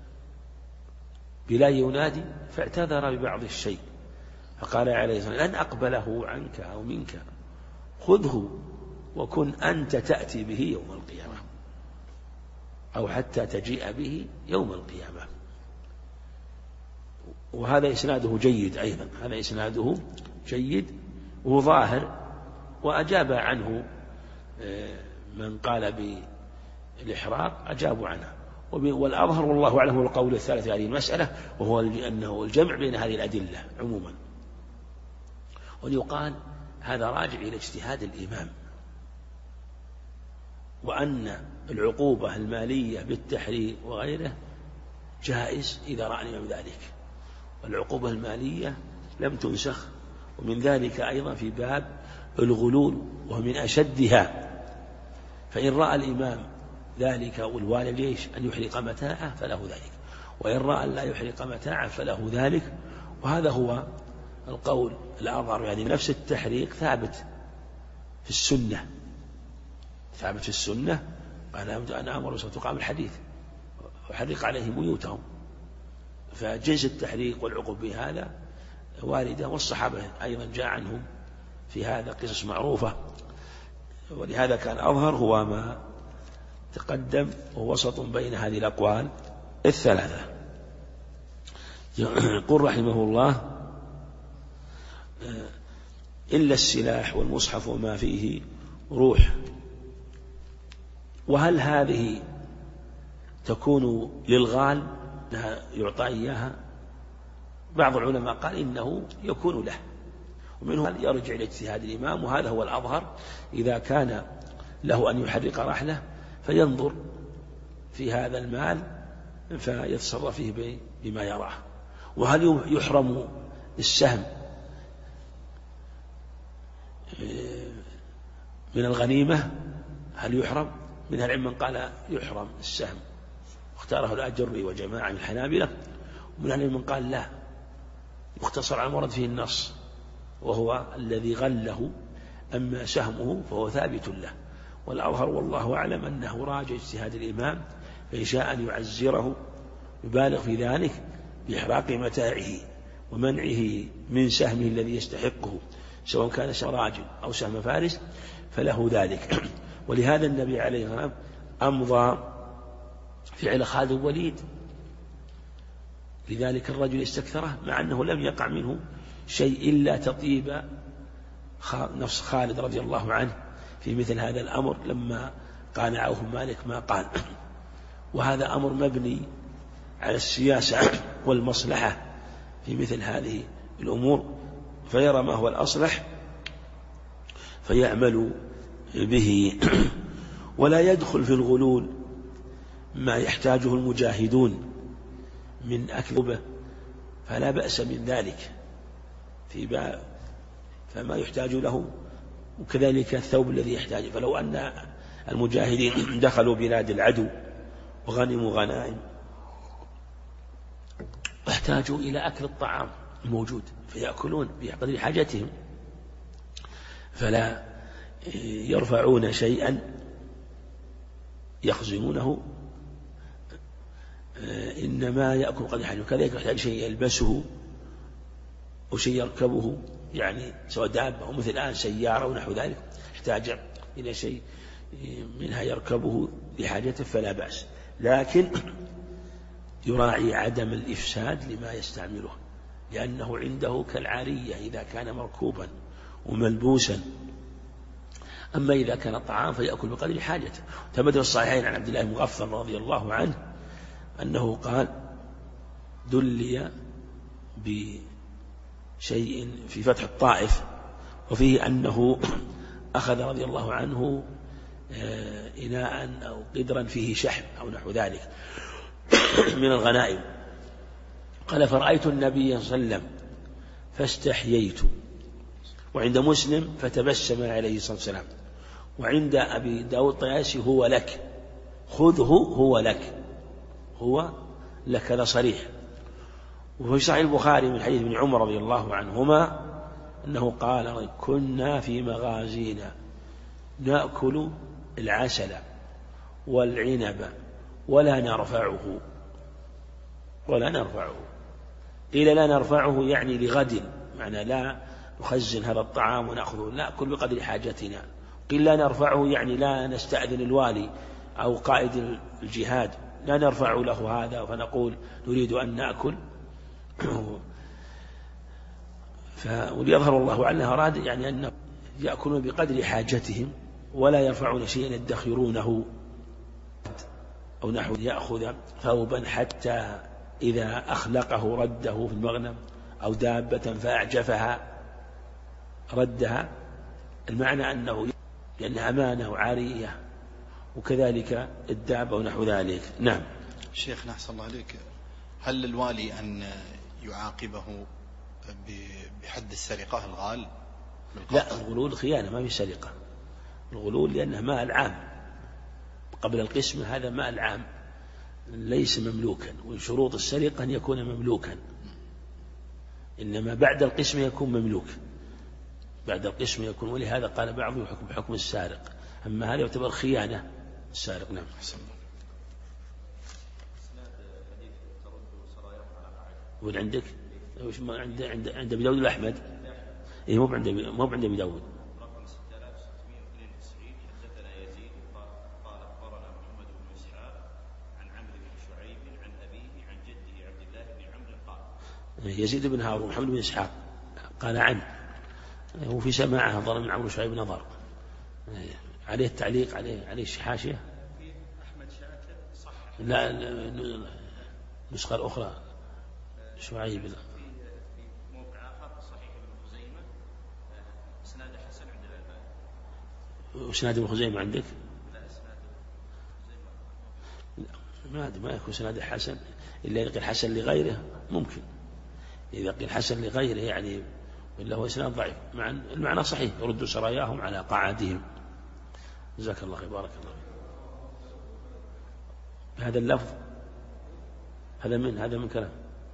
بلا ينادي، فاعتذر ببعض الشيء، فقال عليه الصلاة والسلام لن أقبله عنك أو منك، خذه وكن أنت تأتي به يوم القيامة أو حتى تجيء به يوم القيامة. وهذا إسناده جيد أيضا، هذا إسناده جيد وظاهر، وأجاب عنه من قال بالإحراق أجابوا عنه. والأظهر والله أعلم هو القول الثالث في هذه المسألة، وهو أنه الجمع بين هذه الأدلة عموما. ويقال هذا راجع إلى اجتهاد الإمام، وأن العقوبة المالية بالتحريق وغيره جائز إذا رأى الإمام ذلك، والعقوبة المالية لم تنسخ. ومن ذلك أيضا في باب الغلول وهو من أشدها، فإن رأى الإمام ذلك والوالي ليش أن يحرق متاعه فله ذلك، وإن رأى لا يحرق متاعه فله ذلك. وهذا هو القول الأظهر، يعني نفس التحريق ثابت في السنة، ثابت في السنة. قال أنا أمر ستقام الحديث وحرق عليهم بيوتهم، فجنس التحريق والعقوب بهذا واردة، والصحابة أيضا جاء عنهم في هذا قصص معروفة. ولهذا كان أظهر هو ما تقدم، ووسط بين هذه الأقوال الثلاثة. يقول رحمه الله: إلا السلاح والمصحف وما فيه روح. وهل هذه تكون للغال يعطى إياها؟ بعض العلماء قال إنه يكون له، ومنه يرجع إلى اجتهاد الإمام، وهذا هو الأظهر. إذا كان له أن يحرق رحله فينظر في هذا المال فيتصرف فيه بما يراه. وهل يحرم السهم من الغنيمة؟ هل يحرم؟ من العلم من قال يحرم السهم، اختاره الأجري وجماعة من الحنابلة، ومن العلم من قال لا، يختصر على المراد فيه النص، وهو الذي غله، أما سهمه فهو ثابت له. والأظهر والله أعلم أنه راجع اجتهاد الإمام، فإن شاء أن يعزره يبالغ في ذلك بإحراق متاعه ومنعه من سهمه الذي يستحقه، سواء كان سهم راجل أو سهم فارس فله ذلك. ولهذا النبي عليه الصلاة والسلام أمضى فعل خالد الوليد لذلك الرجل استكثره، مع أنه لم يقع منه شيء إلا تطيب نفس خالد رضي الله عنه في مثل هذا الأمر لما قانعه مالك ما قال. وهذا أمر مبني على السياسة والمصلحة في مثل هذه الأمور، فيرى ما هو الأصلح فيعمل به. ولا يدخل في الغلول ما يحتاجه المجاهدون من أكذبه، فلا بأس من ذلك في باب فما يحتاج له، وكذلك الثوب الذي يحتاج. فلو أن المجاهدين دخلوا بلاد العدو وغنموا غنائم واحتاجوا إلى أكل الطعام الموجود فيأكلون بقدر حاجتهم، فلا يرفعون شيئا يخزنونه، إنما يأكل قدر حاجته. كذلك يحتاج شيء يلبسه أو شيء يركبه، يعني سواء دابة أو مثل الآن سيارة ونحو ذلك، يحتاج إلى شيء منها يركبه لحاجته فلا بأس، لكن يراعي عدم الإفساد لما يستعمله، لأنه عنده كالعارية إذا كان مركوبا وملبوسا. أما إذا كان طعام فيأكل بقدر حاجته. ثبت في الصحيحين عن عبد الله بن مغفل رضي الله عنه أنه قال: دلي بشيء في فتح الطائف، وفيه أنه أخذ رضي الله عنه إناء أو قدرا فيه شحم أو نحو ذلك من الغنائم. قال: فرأيت النبي صلى الله عليه وسلم فاستحييت. وعند مسلم فتبسم عليه الصلاة والسلام. وعند أبي داود الطيالسي: هو لك، خذه هو لك، هو لك، هذا صريح. وفي صحيح البخاري من حديث ابن عمر رضي الله عنهما أنه قال: كنا في مغازينا نأكل العسل والعنب ولا نرفعه. قيل لا نرفعه يعني لغد، معنى لا نخزن هذا الطعام ونأخذه، نأكل بقدر حاجتنا. قيل لا نرفعه يعني لا نستأذن الوالي أو قائد الجهاد، لا نرفع له هذا فنقول نريد أن نأكل. وليظهر الله عنه أراد يعني أن يأكلون بقدر حاجتهم ولا يرفعون شيئا يدخرونه أو نحو. يأخذ ثوبا حتى إذا أخلقه رده في المغنم، أو دابة فأعجفها ردها. المعنى أنه لأنها أمانة وعارية، وكذلك الدابة ونحو ذلك. نعم. شيخ أحسن الله عليك، هل للوالي أن يعاقبه بحد السرقة الغال؟ لا، الغلول خيانة، ما في سرقة. الغلول لأنه مال عام قبل القسمة، هذا مال عام ليس مملوكا، وشروط السرقة أن يكون مملوكا، إنما بعد القسمة يكون مملوك، بعد القسمة يكون. ولهذا قال بعضهم حكم السارق، أما هذا يعتبر خيانة السارق. نعم. يقول عندك عند أبي داود الأحمد؟ إيه، مو عند أبي داود. رقم 6692 حدثنا يزيد قال أخبرنا محمد بن إسحاق عن عمرو بن شعيب عن أبيه عن جده عبد الله بن عمرو قال. يزيد بن هارون محمد بن إسحاق قال عنه، هو في سماعه نظر من عمرو شعيب نظر عليه التعليق، عليه حاشية. أحمد شاكر صح. لا، النسخة الأخرى شعيب. في موقع آخر صحيح ابن خزيمة إسناد حسن عند الألباني. وإسناد ابن خزيمة عندك؟ لا، إسناد خزيمة ما يكون إسناد حسن إلا إذا قيل حسن لغيره، ممكن إذا قيل حسن لغيره يعني، ولا هو إسناد ضعيف. مع المعنى صحيح، يردوا سراياهم على قعادهم. جزاك الله خير، بارك الله فيك. هذا اللفظ هذا من كلام.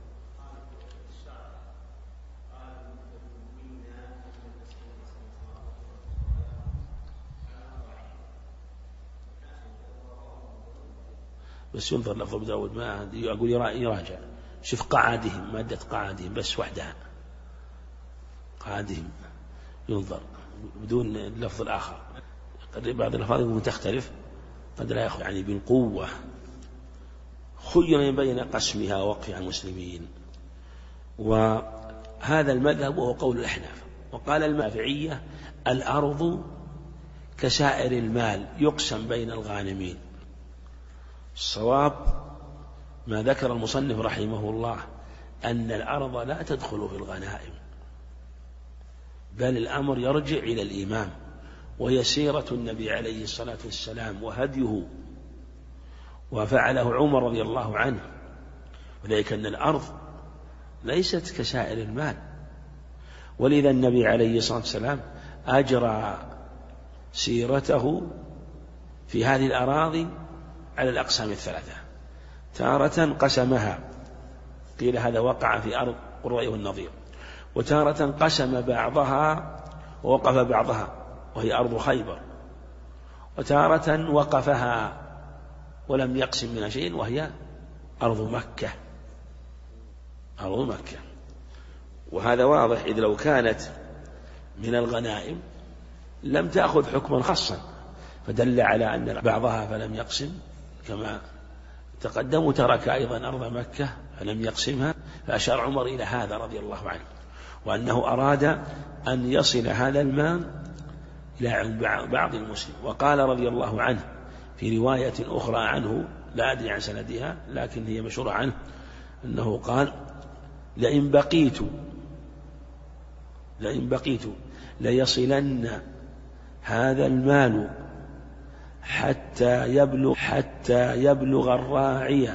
بس ينظر لفظ أبو داود، ما أقول يراجع. شوف قعادهم، مادة قعادهم بس وحدها، قعادهم ينظر بدون اللفظ الآخر. بعض الألفاظ ممكن تختلف، قد لا يأخذ يعني بالقوة. خير بين قسمها ووقفها المسلمين. وهذا المذهب وهو قول الأحناف. وقال المافعية الأرض كسائر المال يقسم بين الغانمين. الصواب ما ذكر المصنف رحمه الله أن الأرض لا تدخل في الغنائم، بل الأمر يرجع إلى الإمام، وهي سيرة النبي عليه الصلاة والسلام وهديه، وفعله عمر رضي الله عنه. وذلك أن الأرض ليست كسائر المال، ولذا النبي عليه الصلاة والسلام أجرى سيرته في هذه الأراضي على الأقسام الثلاثة. تارة قسمها، قيل هذا وقع في أرض قرية والنظير، وتارة قسم بعضها ووقف بعضها وهي أرض خيبر، وتارة وقفها ولم يقسم منها شيء وهي أرض مكة. أرض مكة. وهذا واضح، إذ لو كانت من الغنائم لم تأخذ حكما خاصا، فدل على أن بعضها فلم يقسم كما تقدم، وترك أيضا أرض مكة فلم يقسمها. فأشار عمر إلى هذا رضي الله عنه، وأنه أراد أن يصل هذا المال إلى بعض المسلم. وقال رضي الله عنه في رواية أخرى عنه لا أدري عن سندها لكن هي مشهورة عنه، أنه قال لئن بقيت ليصلن هذا المال حتى يبلغ الراعي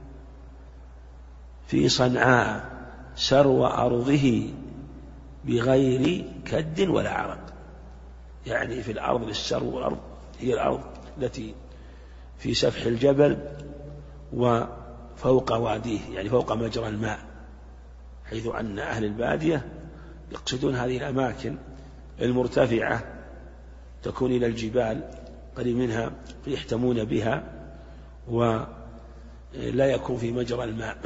في صنعاء سرو أرضه بغير كد ولا عرق. يعني في الأرض السرو، والأرض هي الأرض التي في سفح الجبل وفوق واديه، يعني فوق مجرى الماء، حيث أن أهل البادية يقصدون هذه الأماكن المرتفعة تكون إلى الجبال قريب منها فيحتمون بها ولا يكون في مجرى الماء.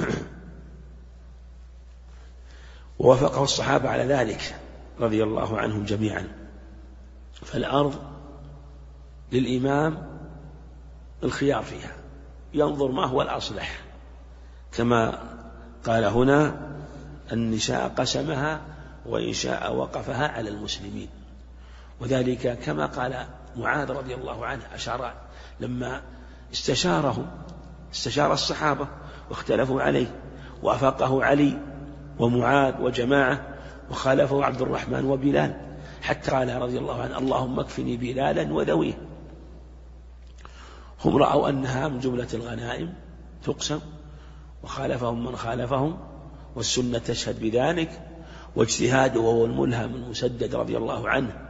ووافقه الصحابة على ذلك رضي الله عنهم جميعا. فالأرض للإمام الخيار فيها، ينظر ما هو الأصلح، كما قال هنا أن شاء قسمها وإن شاء وقفها على المسلمين. وذلك كما قال معاذ رضي الله عنه، أشار لما استشار الصحابة واختلفوا عليه، وافقه علي ومعاذ وجماعة، وخالفه عبد الرحمن وبلال، حتى قال رضي الله عنه اللهم اكفني بلالا وذويه. هم رأوا أنها من جملة الغنائم تقسم، وخالفهم من خالفهم، والسنة تشهد بذلك، واجتهاده وهو الملهم المسدد رضي الله عنه،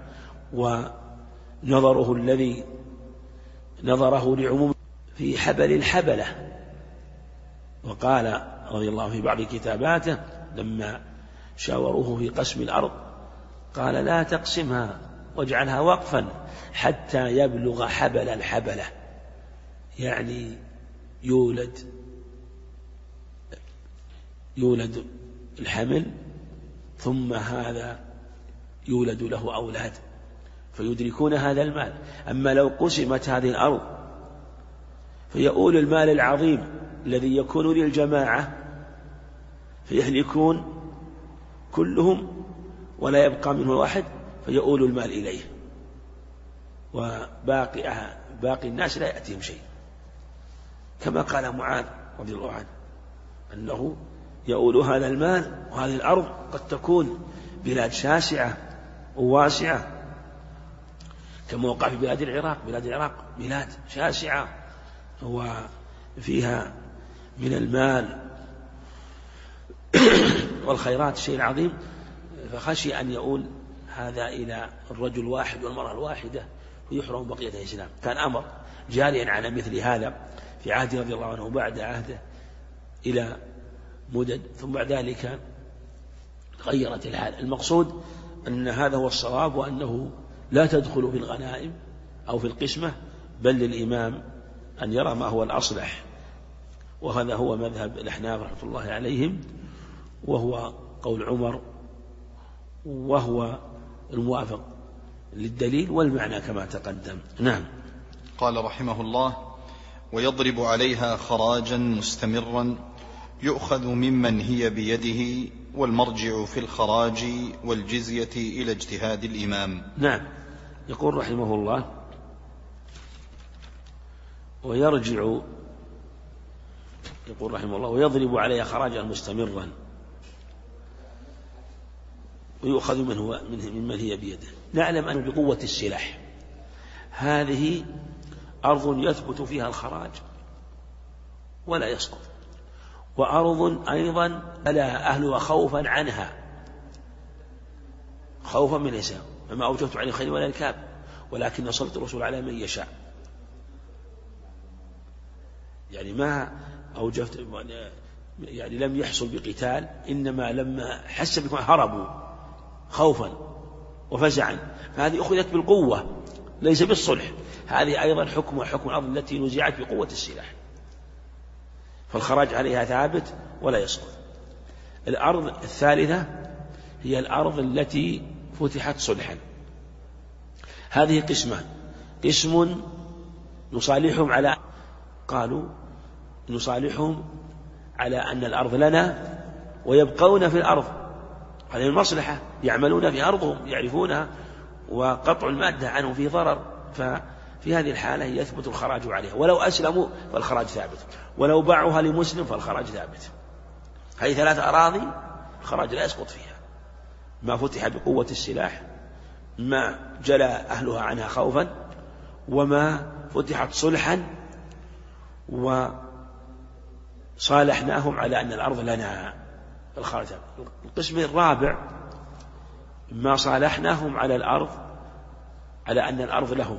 ونظره الذي نظره لعموم في حبل الحبلة. وقال رضي الله في بعض كتاباته لما شاوروه في قسم الأرض قال: لا تقسمها واجعلها وقفا حتى يبلغ حبل الحبلة، يعني يولد الحمل ثم هذا يولد له أولاد فيدركون هذا المال. أما لو قسمت هذه الأرض فيؤول المال العظيم الذي يكون للجماعة فيهلكون كلهم ولا يبقى منه واحد، فيؤول المال إليه، وباقي الناس لا يأتيهم شيء، كما قال معاذ رضي الله عنه أنه يؤول هذا المال، وهذه الأرض قد تكون بلاد شاسعة وواسعة كما وقع في بلاد العراق. بلاد العراق بلاد شاسعة وفيها من المال والخيرات شيء عظيم، فخشي أن يؤول هذا إلى الرجل الواحد والمرأة الواحدة ويحرم بقية الإسلام. كان أمر جاريا على مثل هذا في عهد رضي الله عنه بعد عهده إلى مدد، ثم بعد ذلك غيرت الحال. المقصود أن هذا هو الصواب، وأنه لا تدخل في الغنائم أو في القسمة، بل للإمام أن يرى ما هو الأصلح، وهذا هو مذهب الأحناف رحمة الله عليهم، وهو قول عمر، وهو الموافق للدليل والمعنى كما تقدم. نعم. قال رحمه الله: ويضرب عليها خراجا مستمرا يؤخذ ممن هي بيده، والمرجع في الخراج والجزية إلى اجتهاد الإمام. نعم. يقول رحمه الله: ويضرب عليها خراجا مستمرا ويؤخذ ممن هي بيده. نعلم أن بقوة السلاح هذه أرض يثبت فيها الخراج ولا يسقط، وأرض أيضا ألا أهلها خوفا عنها، خوفا من الإسلام، فما أوجبت عن الخير ولا الكاب، ولكن سلط الرسول على من يشاء. يعني ما أوجبت، يعني لم يحصل بقتال، إنما لما حس بكم هربوا خوفا وفزعا، فهذه أخذت بالقوة ليس بالصلح. هذه أيضا حكم الأرض التي نزعت بقوة السلاح، فالخراج عليها ثابت ولا يسقط. الأرض الثالثة هي الأرض التي فتحت صلحا. هذه قسمان: قسم نصالحهم على أن الأرض لنا ويبقون في الأرض، هذه المصلحة، يعملون في أرضهم يعرفونها، وقطع المادة عنهم فيه ضرر، ففي هذه الحالة يثبت الخراج عليها، ولو أسلموا فالخراج ثابت، ولو باعوها لمسلم فالخراج ثابت. هذه 3 أراضي الخراج لا يسقط فيها، ما فتح بقوة السلاح، ما جلى أهلها عنها خوفا، وما فتحت صلحا وصالحناهم على أن الأرض لنا الخراج. القسم الرابع: ما صالحناهم على الأرض على أن الأرض لهم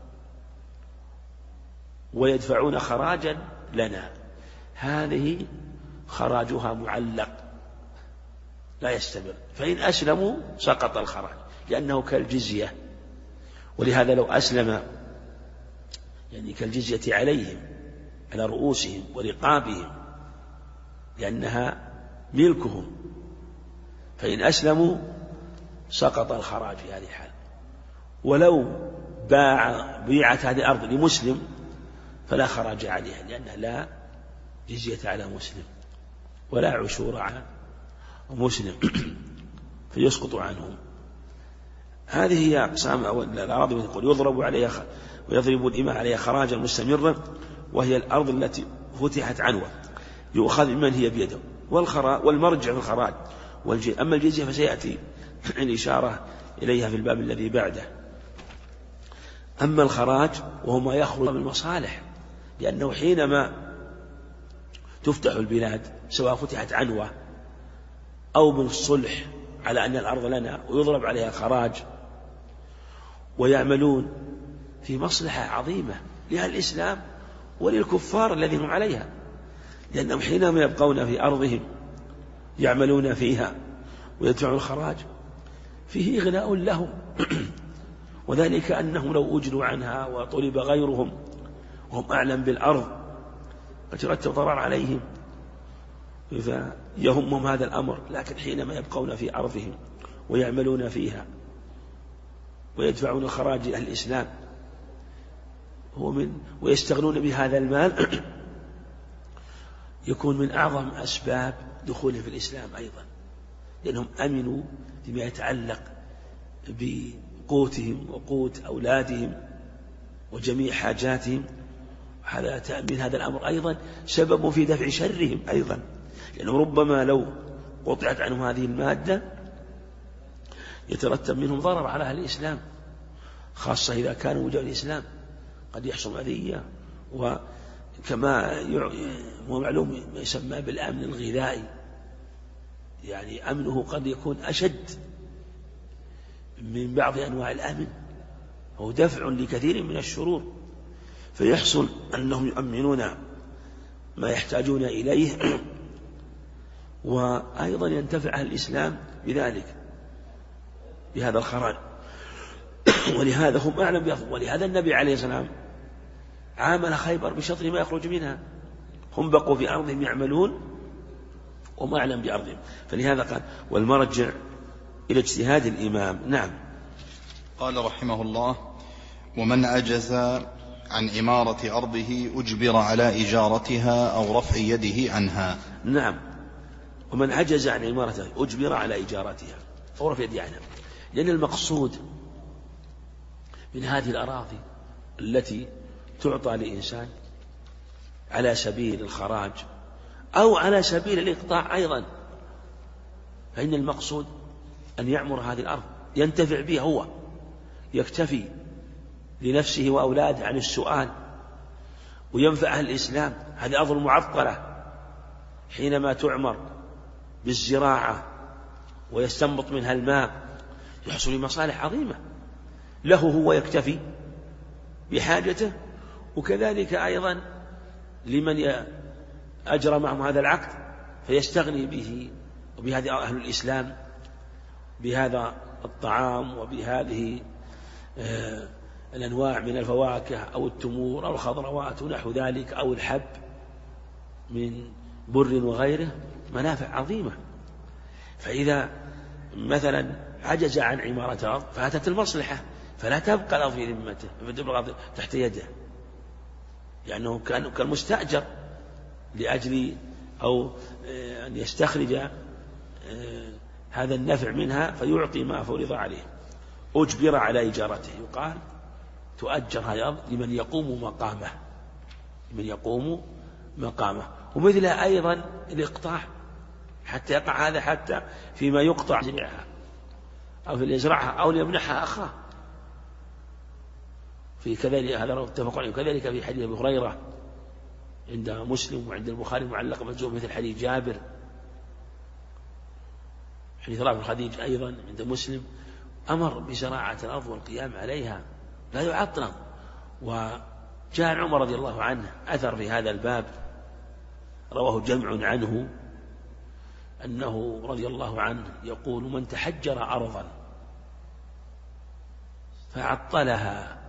ويدفعون خراجا لنا، هذه خراجها معلق لا يستمر، فإن أسلموا سقط الخراج لأنه كالجزية، ولهذا لو أسلم يعني كالجزية عليهم على رؤوسهم ورقابهم لأنها ملكهم، فإن أسلموا سقط الخراج في هذه الحال. ولو بيعت هذه الأرض لمسلم فلا خراج عليها، لأنها لا جزية على مسلم ولا عشور على مسلم فيسقط عنهم. هذه هي أقسام الأراضي. يقول: يضرب عليها ويضرب الإمام عليها خراجا مستمرا، وهي الأرض التي فتحت عنوة يؤخذ ممن هي بيده، والمرجع في الخراج والجزية. أما الجزية فسيأتي الإشارة إليها في الباب الذي بعده. أما الخراج وهو ما يخرج من المصالح، لأنه حينما تفتح البلاد سواء فتحت عنوة أو بالصلح على أن الأرض لنا ويضرب عليها خراج، ويعملون في مصلحة عظيمة لأهل الإسلام وللكفار الذين هم عليها، لأنهم حينما يبقون في أرضهم يعملون فيها ويدفعون الخراج فيه إغناء لهم وذلك أنهم لو أجلوا عنها وطلب غيرهم وهم أعلم بالأرض فترتب ضرر عليهم، فيهمهم هذا الأمر. لكن حينما يبقون في أرضهم ويعملون فيها ويدفعون الخراج لأهل الإسلام ويستغنون بهذا المال يكون من أعظم أسباب دخولهم في الإسلام أيضا، لأنهم أمنوا فيما يتعلق بقوتهم وقوت أولادهم وجميع حاجاتهم. هذا تأمين هذا الأمر أيضا سبب في دفع شرهم أيضا، لأنه ربما لو قطعت عنهم هذه المادة يترتب منهم ضرر على أهل الإسلام، خاصة إذا كانوا وجود الإسلام قد يحصل أذية، وكما هو معلوم ما يسمى بالأمن الغذائي، يعني أمنه قد يكون أشد من بعض أنواع الأمن، هو دفع لكثير من الشرور، فيحصل أنهم يؤمنون ما يحتاجون إليه، وأيضا ينتفع أهل الإسلام بذلك بهذا الخراج. ولهذا هم أعلم بأفضل، ولهذا النبي عليه السلام عامل خيبر بشطر ما يخرج منها، هم بقوا في أرضهم يعملون وما أعلم بأرضهم، فلهذا قال والمرجع إلى اجتهاد الإمام. نعم. قال رحمه الله: ومن عجز عن إمارة أرضه أجبر على إجارتها أو رفع يده عنها. نعم، ومن عجز عن إمارتها أجبر على إجارتها أو رفع يده عنها، لأن المقصود من هذه الأراضي التي تعطى لإنسان على سبيل الخراج أو على سبيل الإقطاع أيضا، فإن المقصود أن يعمر هذه الأرض ينتفع بها هو، يكتفي لنفسه وأولاده عن السؤال، وينفع أهل الإسلام. هذه الأرض المعطلة حينما تعمر بالزراعة ويستنبط منها الماء يحصل لمصالح عظيمة له، هو يكتفي بحاجته، وكذلك أيضا لمن أجرى معهم هذا العقد فيستغني به وبهذه أهل الإسلام بهذا الطعام وبهذه الأنواع من الفواكه أو التمور أو الخضروات ونحو ذلك أو الحب من بر وغيره، منافع عظيمة. فإذا مثلا عجز عن عمارة الأرض فاتت المصلحة، فلا تبقى الأرض في ذمته فتبقى تحت يده، لأنه كان مستأجر لأجل أو أن يستخرج هذا النفع منها فيعطي ما فرض عليه. أجبر على إجارته، يقال تؤجر هذه الأرض لمن يقوم مقامه، لمن يقوم مقامه. ومثلها أيضا الإقطاع، حتى يقع هذا حتى فيما يقطع جميعها أو في يزرعها أو يمنحها أخاه، في كذلك هذا متفق عليه. وكذلك في حديث أبي هريرة عند مسلم وعند البخاري معلق مجزوم مثل حديث جابر، حديث رافع الخديج أيضا عند مسلم، أمر بزراعة الأرض والقيام عليها لا يعطل. وجاء عن عمر رضي الله عنه أثر في هذا الباب رواه جمع عنه أنه رضي الله عنه يقول: من تحجر أرضا فعطلها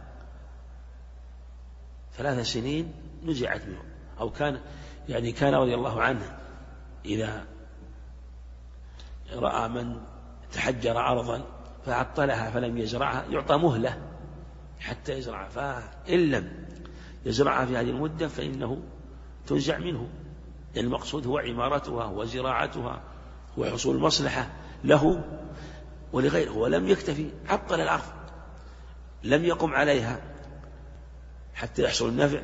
3 سنين نزعت منه، أو كان رضي الله عنه إذا رأى من تحجر أرضا فعطلها فلم يزرعها يعطى مهلة حتى يزرعها، فإن لم يزرعها في هذه المدة فإنه تنزع منه، لأن المقصود هو عمارتها وزراعتها وحصول المصلحة له ولغيره. ولم يكتفي، عطل الأرض لم يقم عليها حتى يحصل النفع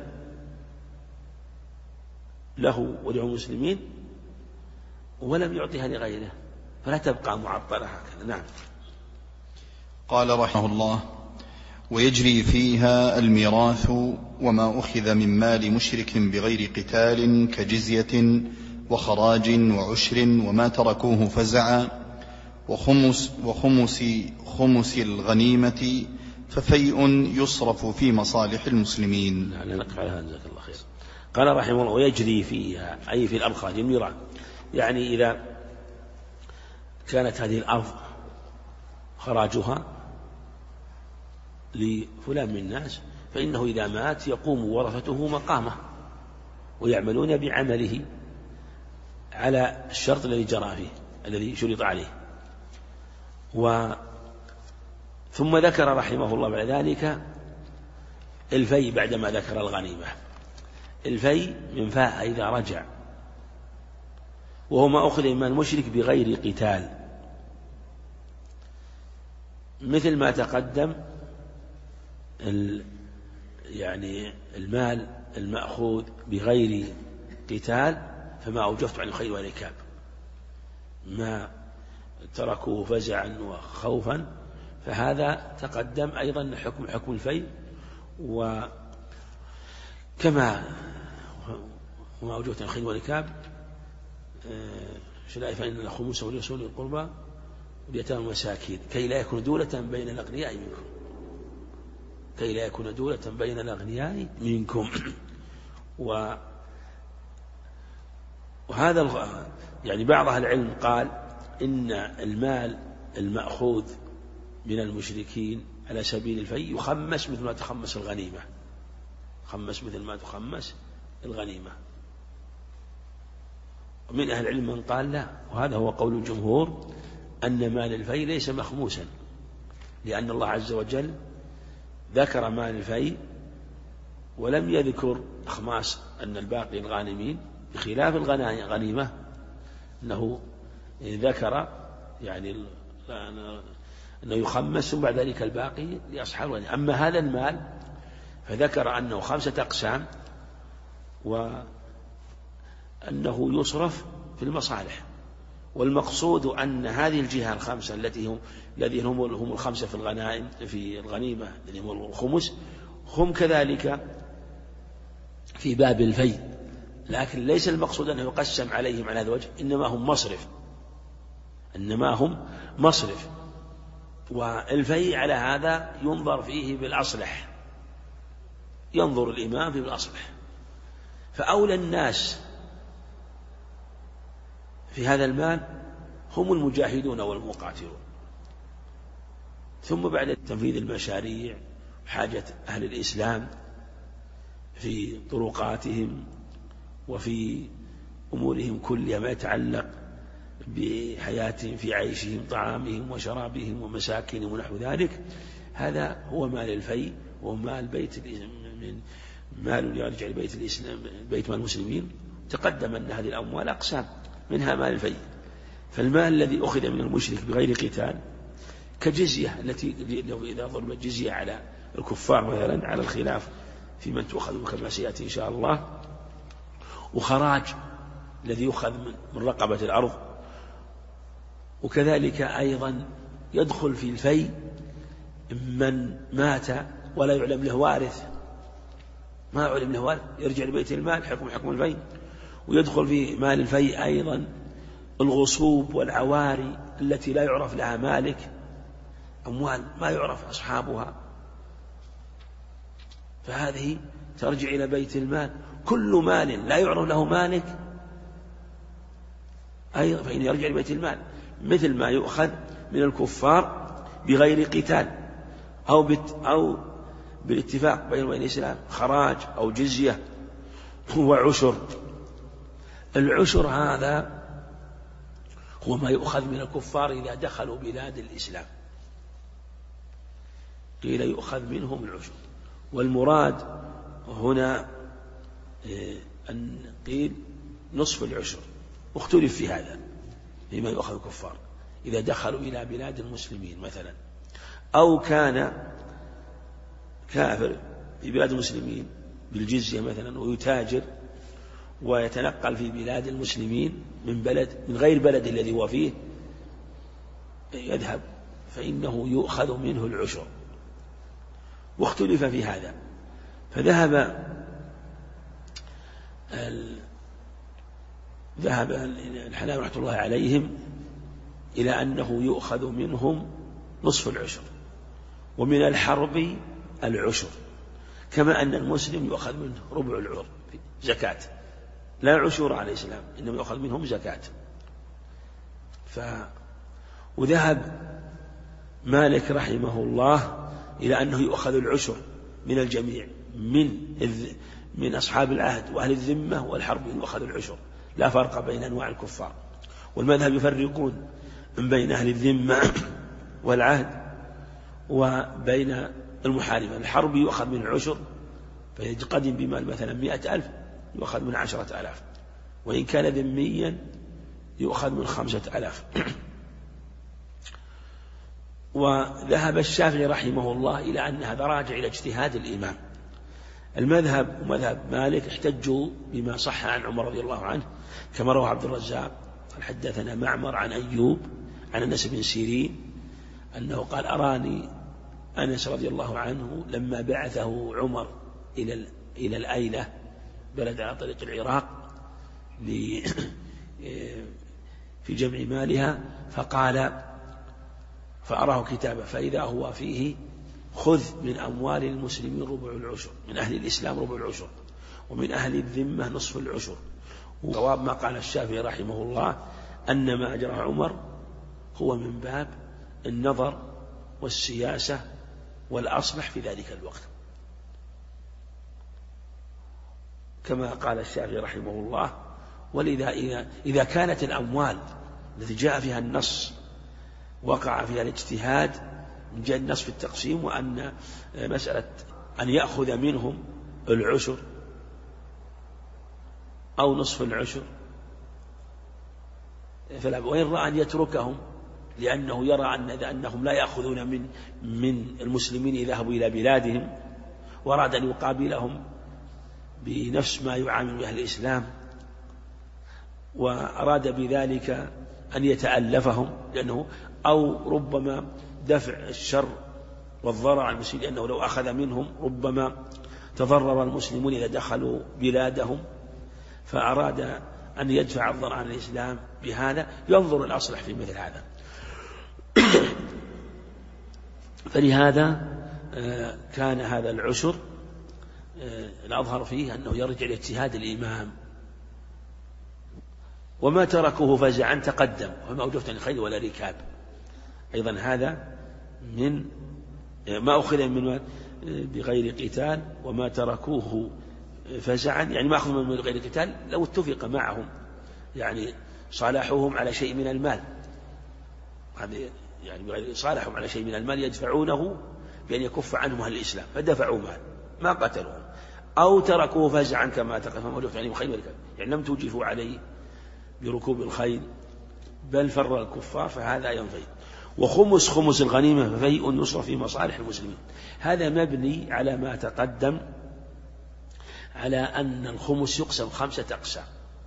له وللمسلمين، ولم يعطيها لغيره، فلا تبقى معطلة هكذا. نعم. قال رحمه الله: ويجري فيها الميراث وما أخذ من مال مشرك بغير قتال كجزية وخراج وعشر وما تركوه فزعا وخمس الغنيمة ففيء يصرف في مصالح المسلمين. نقف على هذا جزاك الله خير. قال رحمه الله ويجري فيها أي في الأرخاج الميراث، يعني إذا كانت هذه الأرض خراجها لفلان من الناس فإنه إذا مات يقوم ورثته مقامه ويعملون بعمله على الشرط الذي جرى فيه الذي شرط عليه. ثم ذكر رحمه الله بعد ذلك الفي بعدما ذكر الغنيمة. الفي من فاء إذا رجع، وهو ما أخذ من المشرك بغير قتال، مثل ما تقدم يعني المال المأخوذ بغير قتال فما أوجفت عن الخيل والركاب، ما تركوه فزعا وخوفا، فهذا تقدم أيضا حكم الفي. وكما وما أوجفت عن الخيل والركاب فإن الخمس ولرسول القربى واليتامى والمساكين كي لا يكون دولة بين الأغنياء منكم، كي لا يكون دولة بين الأغنياء منكم. وهذا يعني بعض أهل العلم قال إن المال المأخوذ من المشركين على سبيل الفي يخمس مثل ما تخمس الغنيمة، خمس مثل ما تخمس الغنيمة. ومن أهل العلم من قال لا، وهذا هو قول الجمهور، أن مال الفي ليس مخموسا، لأن الله عز وجل ذكر مال الفي ولم يذكر إخماس أن الباقي الغانمين، بخلاف الغنيمة أنه ذكر يعني أنه يخمس ثم بعد ذلك الباقي لأصحاب الغنيمة. أما هذا المال فذكر أنه 5 أقسام، وأنه يصرف في المصالح، والمقصود أن هذه الجهة الخمسة الذين هم الخمسة في الغنائم في الغنيمة الذين هم الخمس، هم كذلك في باب الفي، لكن ليس المقصود أنه يقسم عليهم على هذا الوجه، إنما هم مصرف. والفي على هذا ينظر فيه بالأصلح، ينظر الإمام فيه بالأصلح، فأولى الناس في هذا المال هم المجاهدون والمقاتلون، ثم بعد تنفيذ المشاريع حاجة أهل الإسلام في طرقاتهم وفي أمورهم كلها ما يتعلق بحياتهم في عيشهم طعامهم وشرابهم ومساكنهم ونحو ذلك، هذا هو مال الفي، ومال مال يرجع لبيت الإسلام بيت مال المسلمين. تقدم أن هذه الأموال أقسام، منها مال الفي. فالمال الذي أخذ من المشرك بغير قتال كجزية التي إذا ضربت جزية على الكفار مثلا على الخلاف في من تؤخذ كما سيأتي إن شاء الله، وخراج الذي يؤخذ من رقبة الأرض، وكذلك أيضا يدخل في الفي من مات ولا يعلم له وارث، ما يعلم له وارث يرجع لبيت المال حكم الفي. ويدخل في مال الفي أيضا الغصوب والعواري التي لا يعرف لها مالك، أموال ما يعرف أصحابها، فهذه ترجع إلى بيت المال. كل مال لا يعرف له مالك أيضا فإن يرجع لبيت المال، مثل ما يؤخذ من الكفار بغير قتال أو بالاتفاق بين الإسلام، خراج أو جزية وعشر. العشر هذا هو ما يؤخذ من الكفار إذا دخلوا بلاد الإسلام، قيل يؤخذ منهم العشر، والمراد هنا أن قيل نصف العشر، واختلف في هذا فيما يؤخذ الكفار إذا دخلوا إلى بلاد المسلمين مثلا، أو كان كافر في بلاد المسلمين بالجزية مثلا ويتاجر ويتنقل في بلاد المسلمين من غير بلد الذي هو فيه يذهب، فإنه يؤخذ منه العشر. واختلف في هذا، فذهب الحنابلة رحمة الله عليهم إلى أنه يؤخذ منهم نصف العشر، ومن الحرب العشر، كما أن المسلم يؤخذ منه ربع العشر زكاة، لا عشور على الإسلام، إنما يؤخذ منهم زكاة. وذهب مالك رحمه الله إلى أنه يؤخذ العشر من الجميع، من أصحاب العهد وأهل الذمة والحرب يؤخذ العشر، لا فرق بين أنواع الكفار. والمذهب يفرقون بين أهل الذمة والعهد وبين المحاربة. الحرب يؤخذ من العشر، فإذا قدم بمال مثلا 100,000 يؤخذ من 10,000، وإن كان ذميا يؤخذ من 5,000. وذهب الشافعي رحمه الله إلى أن هذا راجع إلى اجتهاد الإمام. المذهب ومذهب مالك احتجوا بما صح عن عمر رضي الله عنه، كما روى عبد الرزاق قال حدثنا معمر عن أيوب عن أنس بن سيرين أنه قال أراني أنس رضي الله عنه لما بعثه عمر إلى الأيلة، بلد على طريق العراق، في جمع مالها، فأراه كتابه فإذا هو فيه: خذ من أموال المسلمين ربع العشر، من أهل الإسلام ربع العشر، ومن أهل الذمة نصف العشر. وجواب ما قال الشافعي رحمه الله أن ما أجرى عمر هو من باب النظر والسياسة والأصلح في ذلك الوقت، كما قال الشافعي رحمه الله. ولذا إذا كانت الأموال التي جاء فيها النص وقع فيها الاجتهاد، جاء النص في التقسيم، وأن مسألة أن يأخذ منهم العشر أو نصف العشر فلا، وإن رأى أن يتركهم لأنه يرى أنهم لا يأخذون من المسلمين إذا ذهبوا إلى بلادهم، وأراد أن يقابلهم بنفس ما يعامل أهل الإسلام، وأراد بذلك أن يتألفهم، لأنه أو ربما دفع الشر والضرر على المسلمين، لأنه لو أخذ منهم ربما تضرر المسلمون إذا دخلوا بلادهم، فأراد أن يدفع الضرر عن الإسلام بهذا، ينظر الأصلح في مثل هذا. فلهذا كان هذا العشر الأظهر فيه أنه يرجع لاجتهاد الإمام. وما تركوه فزعا تقدم، وما أوجفت عن الخيل ولا ركاب، أيضا هذا من ما أخذ من بغير قتال. وما تركوه فزعا يعني ما أخذوا من غير قتال لو اتفق معهم، يعني صالحوهم على شيء من المال، يعني صالحهم على شيء من المال يدفعونه بأن يكف عنهم أهل الإسلام، فدفعوا مال ما قتلوهم. أو تركوه فزعا كما تقدم، ما أوجفت عنهم خيل ولا ركاب، يعني لم توجفوا عليه بركوب الخيل بل فر الكفار، فهذا ينفي. خمس الغنيمة ففيء يصرف في مصالح المسلمين، هذا مبني على ما تقدم، على أن الخمس يقسم 5 أقسام.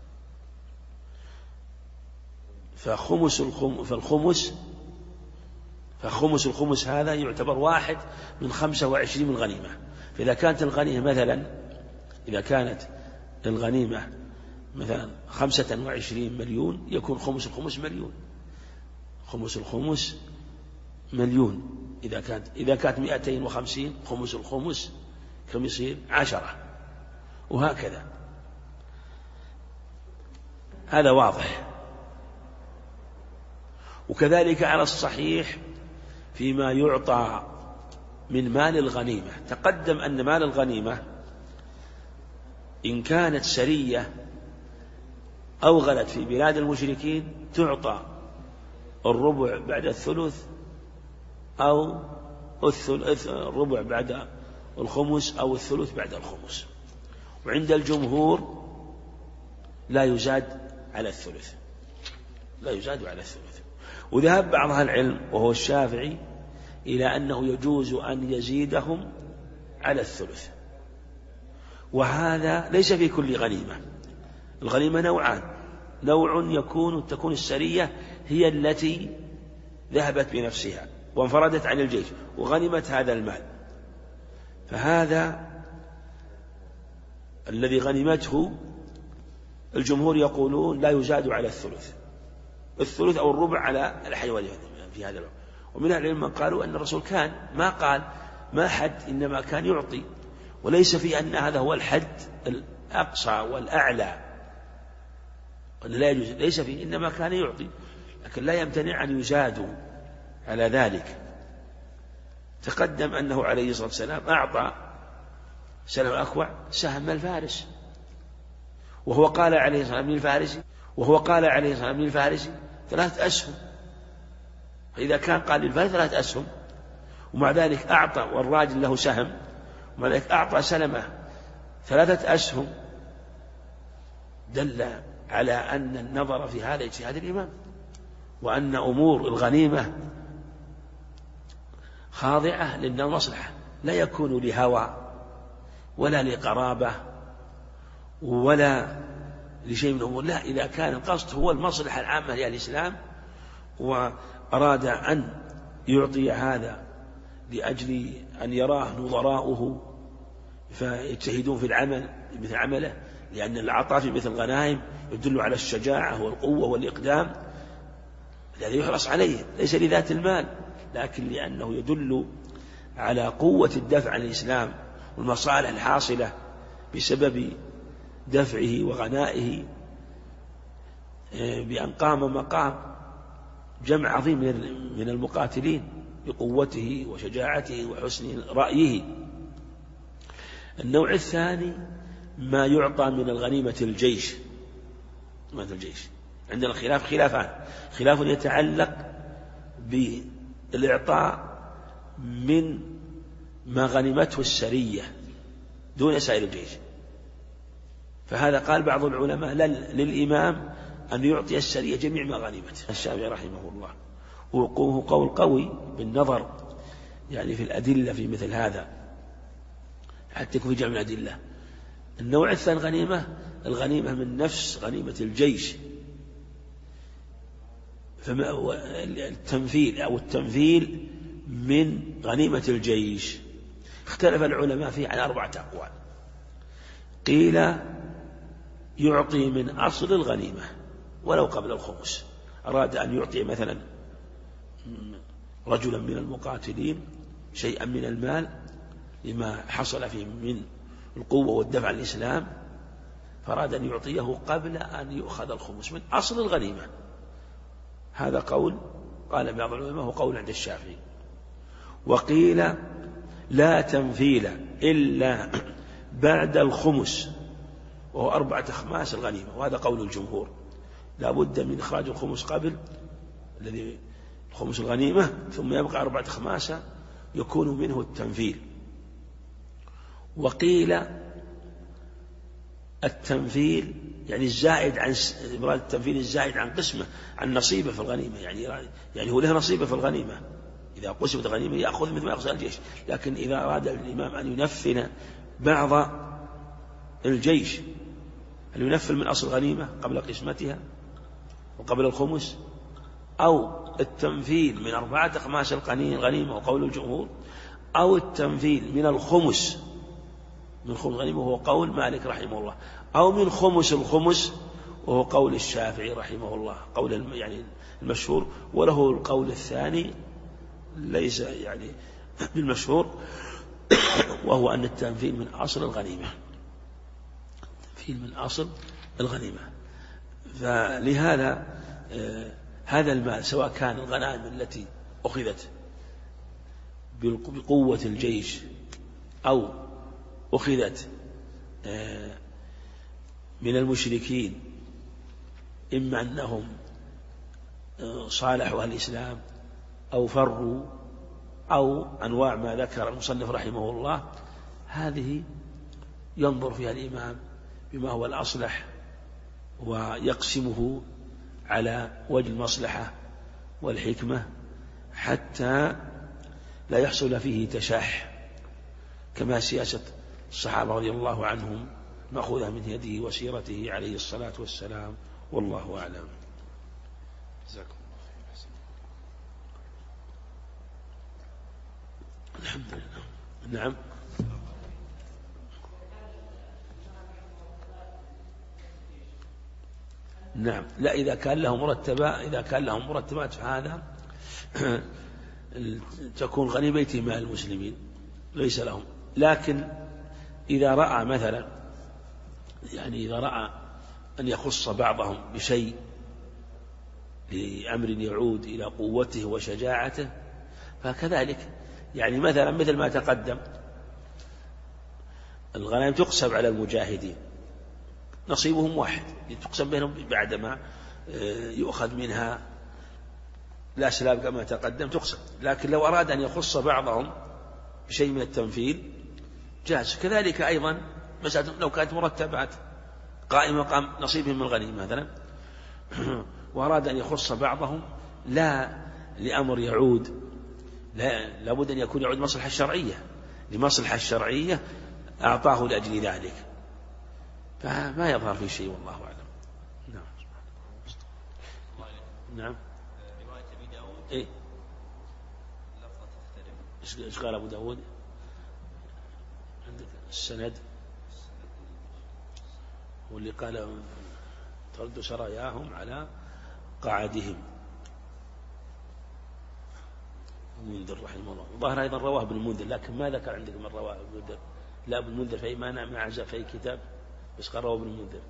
فخمس الخمس هذا يعتبر 1 من 25 من الغنيمة. فإذا كانت الغنيمة مثلا، إذا كانت الغنيمة مثلا 25 مليون، يكون خمس الخمس مليون. خمس الخمس مليون. إذا كانت 250 خمس الخمس كم يصير؟ 10، وهكذا. هذا واضح. وكذلك على الصحيح فيما يعطى من مال الغنيمة، تقدم أن مال الغنيمة إن كانت سرية أو غلت في بلاد المشركين تعطى الربع بعد الثلث، أو الربع بعد الخمس، أو الثلث بعد الخمس. وعند الجمهور لا يزاد على الثلث، لا يزاد على الثلث. وذهب بعض أهل العلم وهو الشافعي إلى أنه يجوز أن يزيدهم على الثلث، وهذا ليس في كل غنيمة. الغنيمة نوعان: نوع تكون السرية هي التي ذهبت بنفسها وانفردت عن الجيش وغنمت هذا المال، فهذا الذي غنمته الجمهور يقولون لا يزاد على الثلث أو الربع على الحيوان في هذا الوقت. ومن أهل العلم قالوا أن الرسول كان ما قال ما حد، إنما كان يعطي، وليس في أن هذا هو الحد الأقصى والأعلى، لا يجوز، ليس فيه، إنما كان يعطي، لكن لا يمتنع أن يزاد على ذلك. تقدم أنه عليه الصلاة والسلام أعطى سلم الأكوع سهم من الفارس، وهو قال عليه الصلاة والسلام للفارس 3 أسهم، فإذا كان قال للفارس 3 أسهم ومع ذلك أعطى، والراجل له سهم ومع ذلك أعطى سلمه 3 أسهم، دل على أن النظر في هذا اجتهاد الإمام، وأن أمور الغنيمة خاضعة للمصلحة، لا يكون لهوى ولا لقرابة ولا لشيء من الأمور، لا، إذا كان القصد هو المصلحة العامة للإسلام وأراد أن يعطي هذا لأجل أن يراه نظراؤه فيجتهدون في العمل مثل عمله، لأن العطاء في مثل الغنائم يدل على الشجاعة والقوة والإقدام الذي يحرص عليه، ليس لذات المال، لكن لأنه يدل على قوة الدفع عن الإسلام والمصالح الحاصلة بسبب دفعه وغنائه، بأن قام مقام جمع عظيم من المقاتلين بقوته وشجاعته وحسن رأيه. النوع الثاني ما يعطى من الغنيمة الجيش. عندنا خلاف يتعلق بالإعطاء من ما غنمته السرية دون سائر الجيش، فهذا قال بعض العلماء للإمام أن يعطي السرية جميع ما غنمته. الشافعي رحمه الله وقوه قول قوي بالنظر يعني في الأدلة في مثل هذا، حتى يكون في جمع الأدلة. النوع الثاني الغنيمة من نفس غنيمة الجيش، التنفيل من غنيمة الجيش. اختلف العلماء فيه على 4 أقوال. قيل يعطي من أصل الغنيمة ولو قبل الخمس، أراد أن يعطي مثلا رجلا من المقاتلين شيئا من المال لما حصل فيه من القوة والدفع عن الإسلام، فأراد أن يعطيه قبل أن يؤخذ الخمس من أصل الغنيمة. هذا قول قال بعض العلماء هو قول عند الشافعي. وقيل لا تنفيل إلا بعد الخمس وهو 4/5 الغنيمة، وهذا قول الجمهور، لا بد من إخراج الخمس قبل الذي خمس الغنيمة، ثم يبقى 4/5 يكون منه التنفيل. وقيل التنفيل يعني الزائد عن التنفيل الزائد عن قسمه، عن نصيبه في الغنيمة، يعني هو له نصيبه في الغنيمة، إذا قسمت الغنيمة يأخذ مثل ما يأخذ الجيش، لكن إذا أراد الإمام أن ينفل بعض الجيش، هل ينفل من أصل الغنيمة قبل قسمتها وقبل الخمس، أو التنفيل من 4/5 الغنيمة وقول الجمهور، أو التنفيل من الخمس الغنيمة وهو قول مالك رحمه الله، أو من خمس الخمس وهو قول الشافعي رحمه الله، قول يعني المشهور، وله القول الثاني ليس يعني بالمشهور، وهو أن التنفيل من أصل الغنيمة، فلهذا هذا المال سواء كان الغنائم التي أخذت بقوة الجيش أو أخذت من المشركين، إما أنهم صالحوا الإسلام أو فروا أو أنواع ما ذكر المصنف رحمه الله، هذه ينظر فيها الإمام بما هو الأصلح ويقسمه على وجه المصلحة والحكمة حتى لا يحصل فيه تشاح، كما سياسة الصحابة رضي الله عنهم مأخوذة من يده وسيرته عليه الصلاة والسلام، والله أعلم. جزاكم الله خير. الحمد لله. نعم. نعم. لا، إذا كان لهم مرتبات فهذا تكون غنيمة مال المسلمين ليس لهم. لكن إذا رأى مثلا إذا رأى أن يخص بعضهم بشيء لأمر يعود إلى قوته وشجاعته فكذلك. مثلا مثل ما تقدم الغنائم تقسم على المجاهدين نصيبهم واحد تقسم بينهم بعدما يؤخذ منها الأسلاب كما تقدم تقسم. لكن لو أراد أن يخص بعضهم بشيء من التنفيذ جاز. كذلك أيضا مسألة لو كانت مرتبات قائمة مقام نصيبهم من الغنيمة مثلا وأراد أن يخص بعضهم لا لأمر يعود لابد أن يكون يعود مصلحة الشرعية لمصلحة الشرعية أعطاه لأجل ذلك فما يظهر في شيء والله أعلم. نعم. نعم. رواية أبي داود إيه؟ لفظة تختلف. إيش قال أبو داود؟ عندك السند واللي قال تردوا سراياهم على قعدهم المنذر رحمه الله. ظاهر أيضا رواه ابن المنذر لكن ما ذكر عندك من رواه ابن المنذر. لا ابن المنذر في ما عزى في كتاب بس قال رواه ابن المنذر.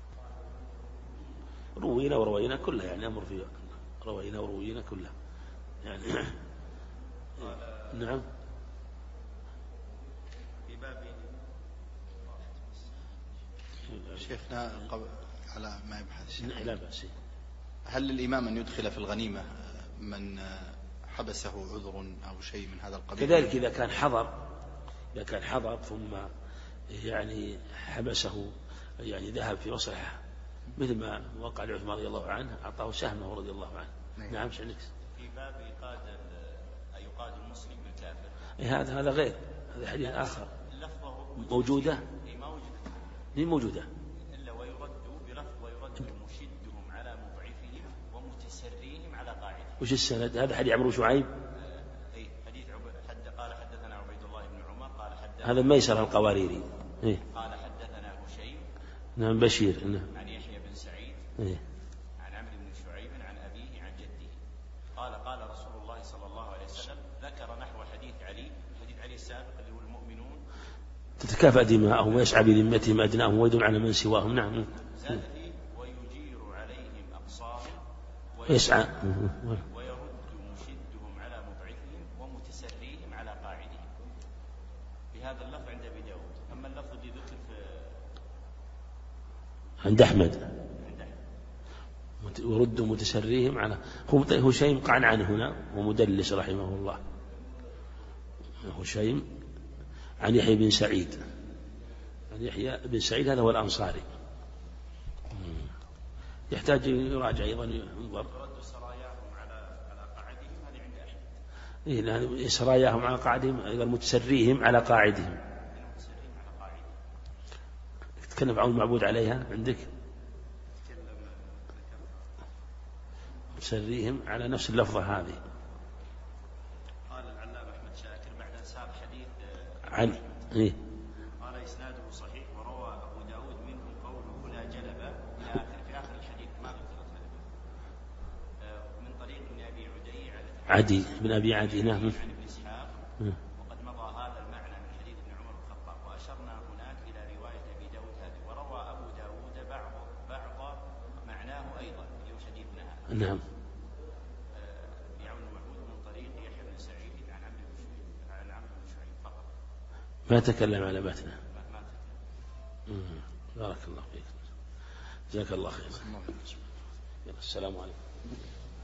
روينا كلها أمر فيه روينا وروينا كلها نعم. في باب شيخنا على ما يبحث الشيخ لا بأس. هل للإمام أن يدخل في الغنيمة من حبسه عذر أو شيء من هذا القبيل؟ كذلك إذا كان حضر ثم حبسه ذهب في مصلحة مثل ما وقع لعثمان رضي الله عنه أعطاه سهمه رضي الله عنه. نعم. في باب يقاد المسلم بالكافر هذا غير هذا حديث آخر موجودة مين موجودة إلا ويرد مشدهم على مضعفهم ومتسريهم على قاعدهم. وش السند؟ هذا حديث عمرو شعيب. حديث قال حدثنا عبيد الله بن عمر قال حدثنا هذا ميسر القواريري. قال حدثنا هشيم. نعم. بشير. نعم. عن يحيى بن سعيد. عن عمرو بن شعيب عن أبيه عن جده قال رسول الله صلى الله عليه وسلم ذكر نحو حديث علي السابق اللي هو المؤمنون تتكافأ دماءهم ويسعى بذمتهم أدناهم ويدل على من سواهم. نعم. زاد فيه ويجير عليهم أقصاهم ويسعى ويرد مشدهم على مضعفهم ومتسريهم على قاعدهم. بهذا اللفظ عند أبي داود. أما اللفظ الذي ذكر عند أحمد ورد متسريهم على هشيم قعنعن هنا ومدلس رحمه الله. هشيم عن يحيى بن سعيد. يحيى بن سعيد هذا هو الأنصاري يحتاج يراجع أيضا ينظر. رد سراياهم على قاعدهم هذه عند أحمد. سراياهم على قاعدهم أيضا متسريهم على قاعدهم. تتكلم عن المعبود عليها عندك متسريهم على نفس اللفظة هذه. قال العلامة أحمد شاكر بعد أن ساق حديث عن قال إسناده صحيح وروى أبو داود منه قوله لا جلب إلى آخر في آخر الحديث ما ذكرت من طريق ابن أبي عدي بن أبي عدي. نعم. عن ابن إسحاق وقد مضى هذا المعنى من حديث ابن عمر بن الخطاب وأشرنا هناك إلى رواية أبي داود هذه وروى أبو داود بعض معناه أيضا اللي هو حديثنا هذا. نعم. بعون المعبود من طريق يحيى بن سعيد عن عمرو بن شعيب فقط. ما تكلم على متنه. ما بارك الله فيك. جزاك الله خيرا. السلام عليكم.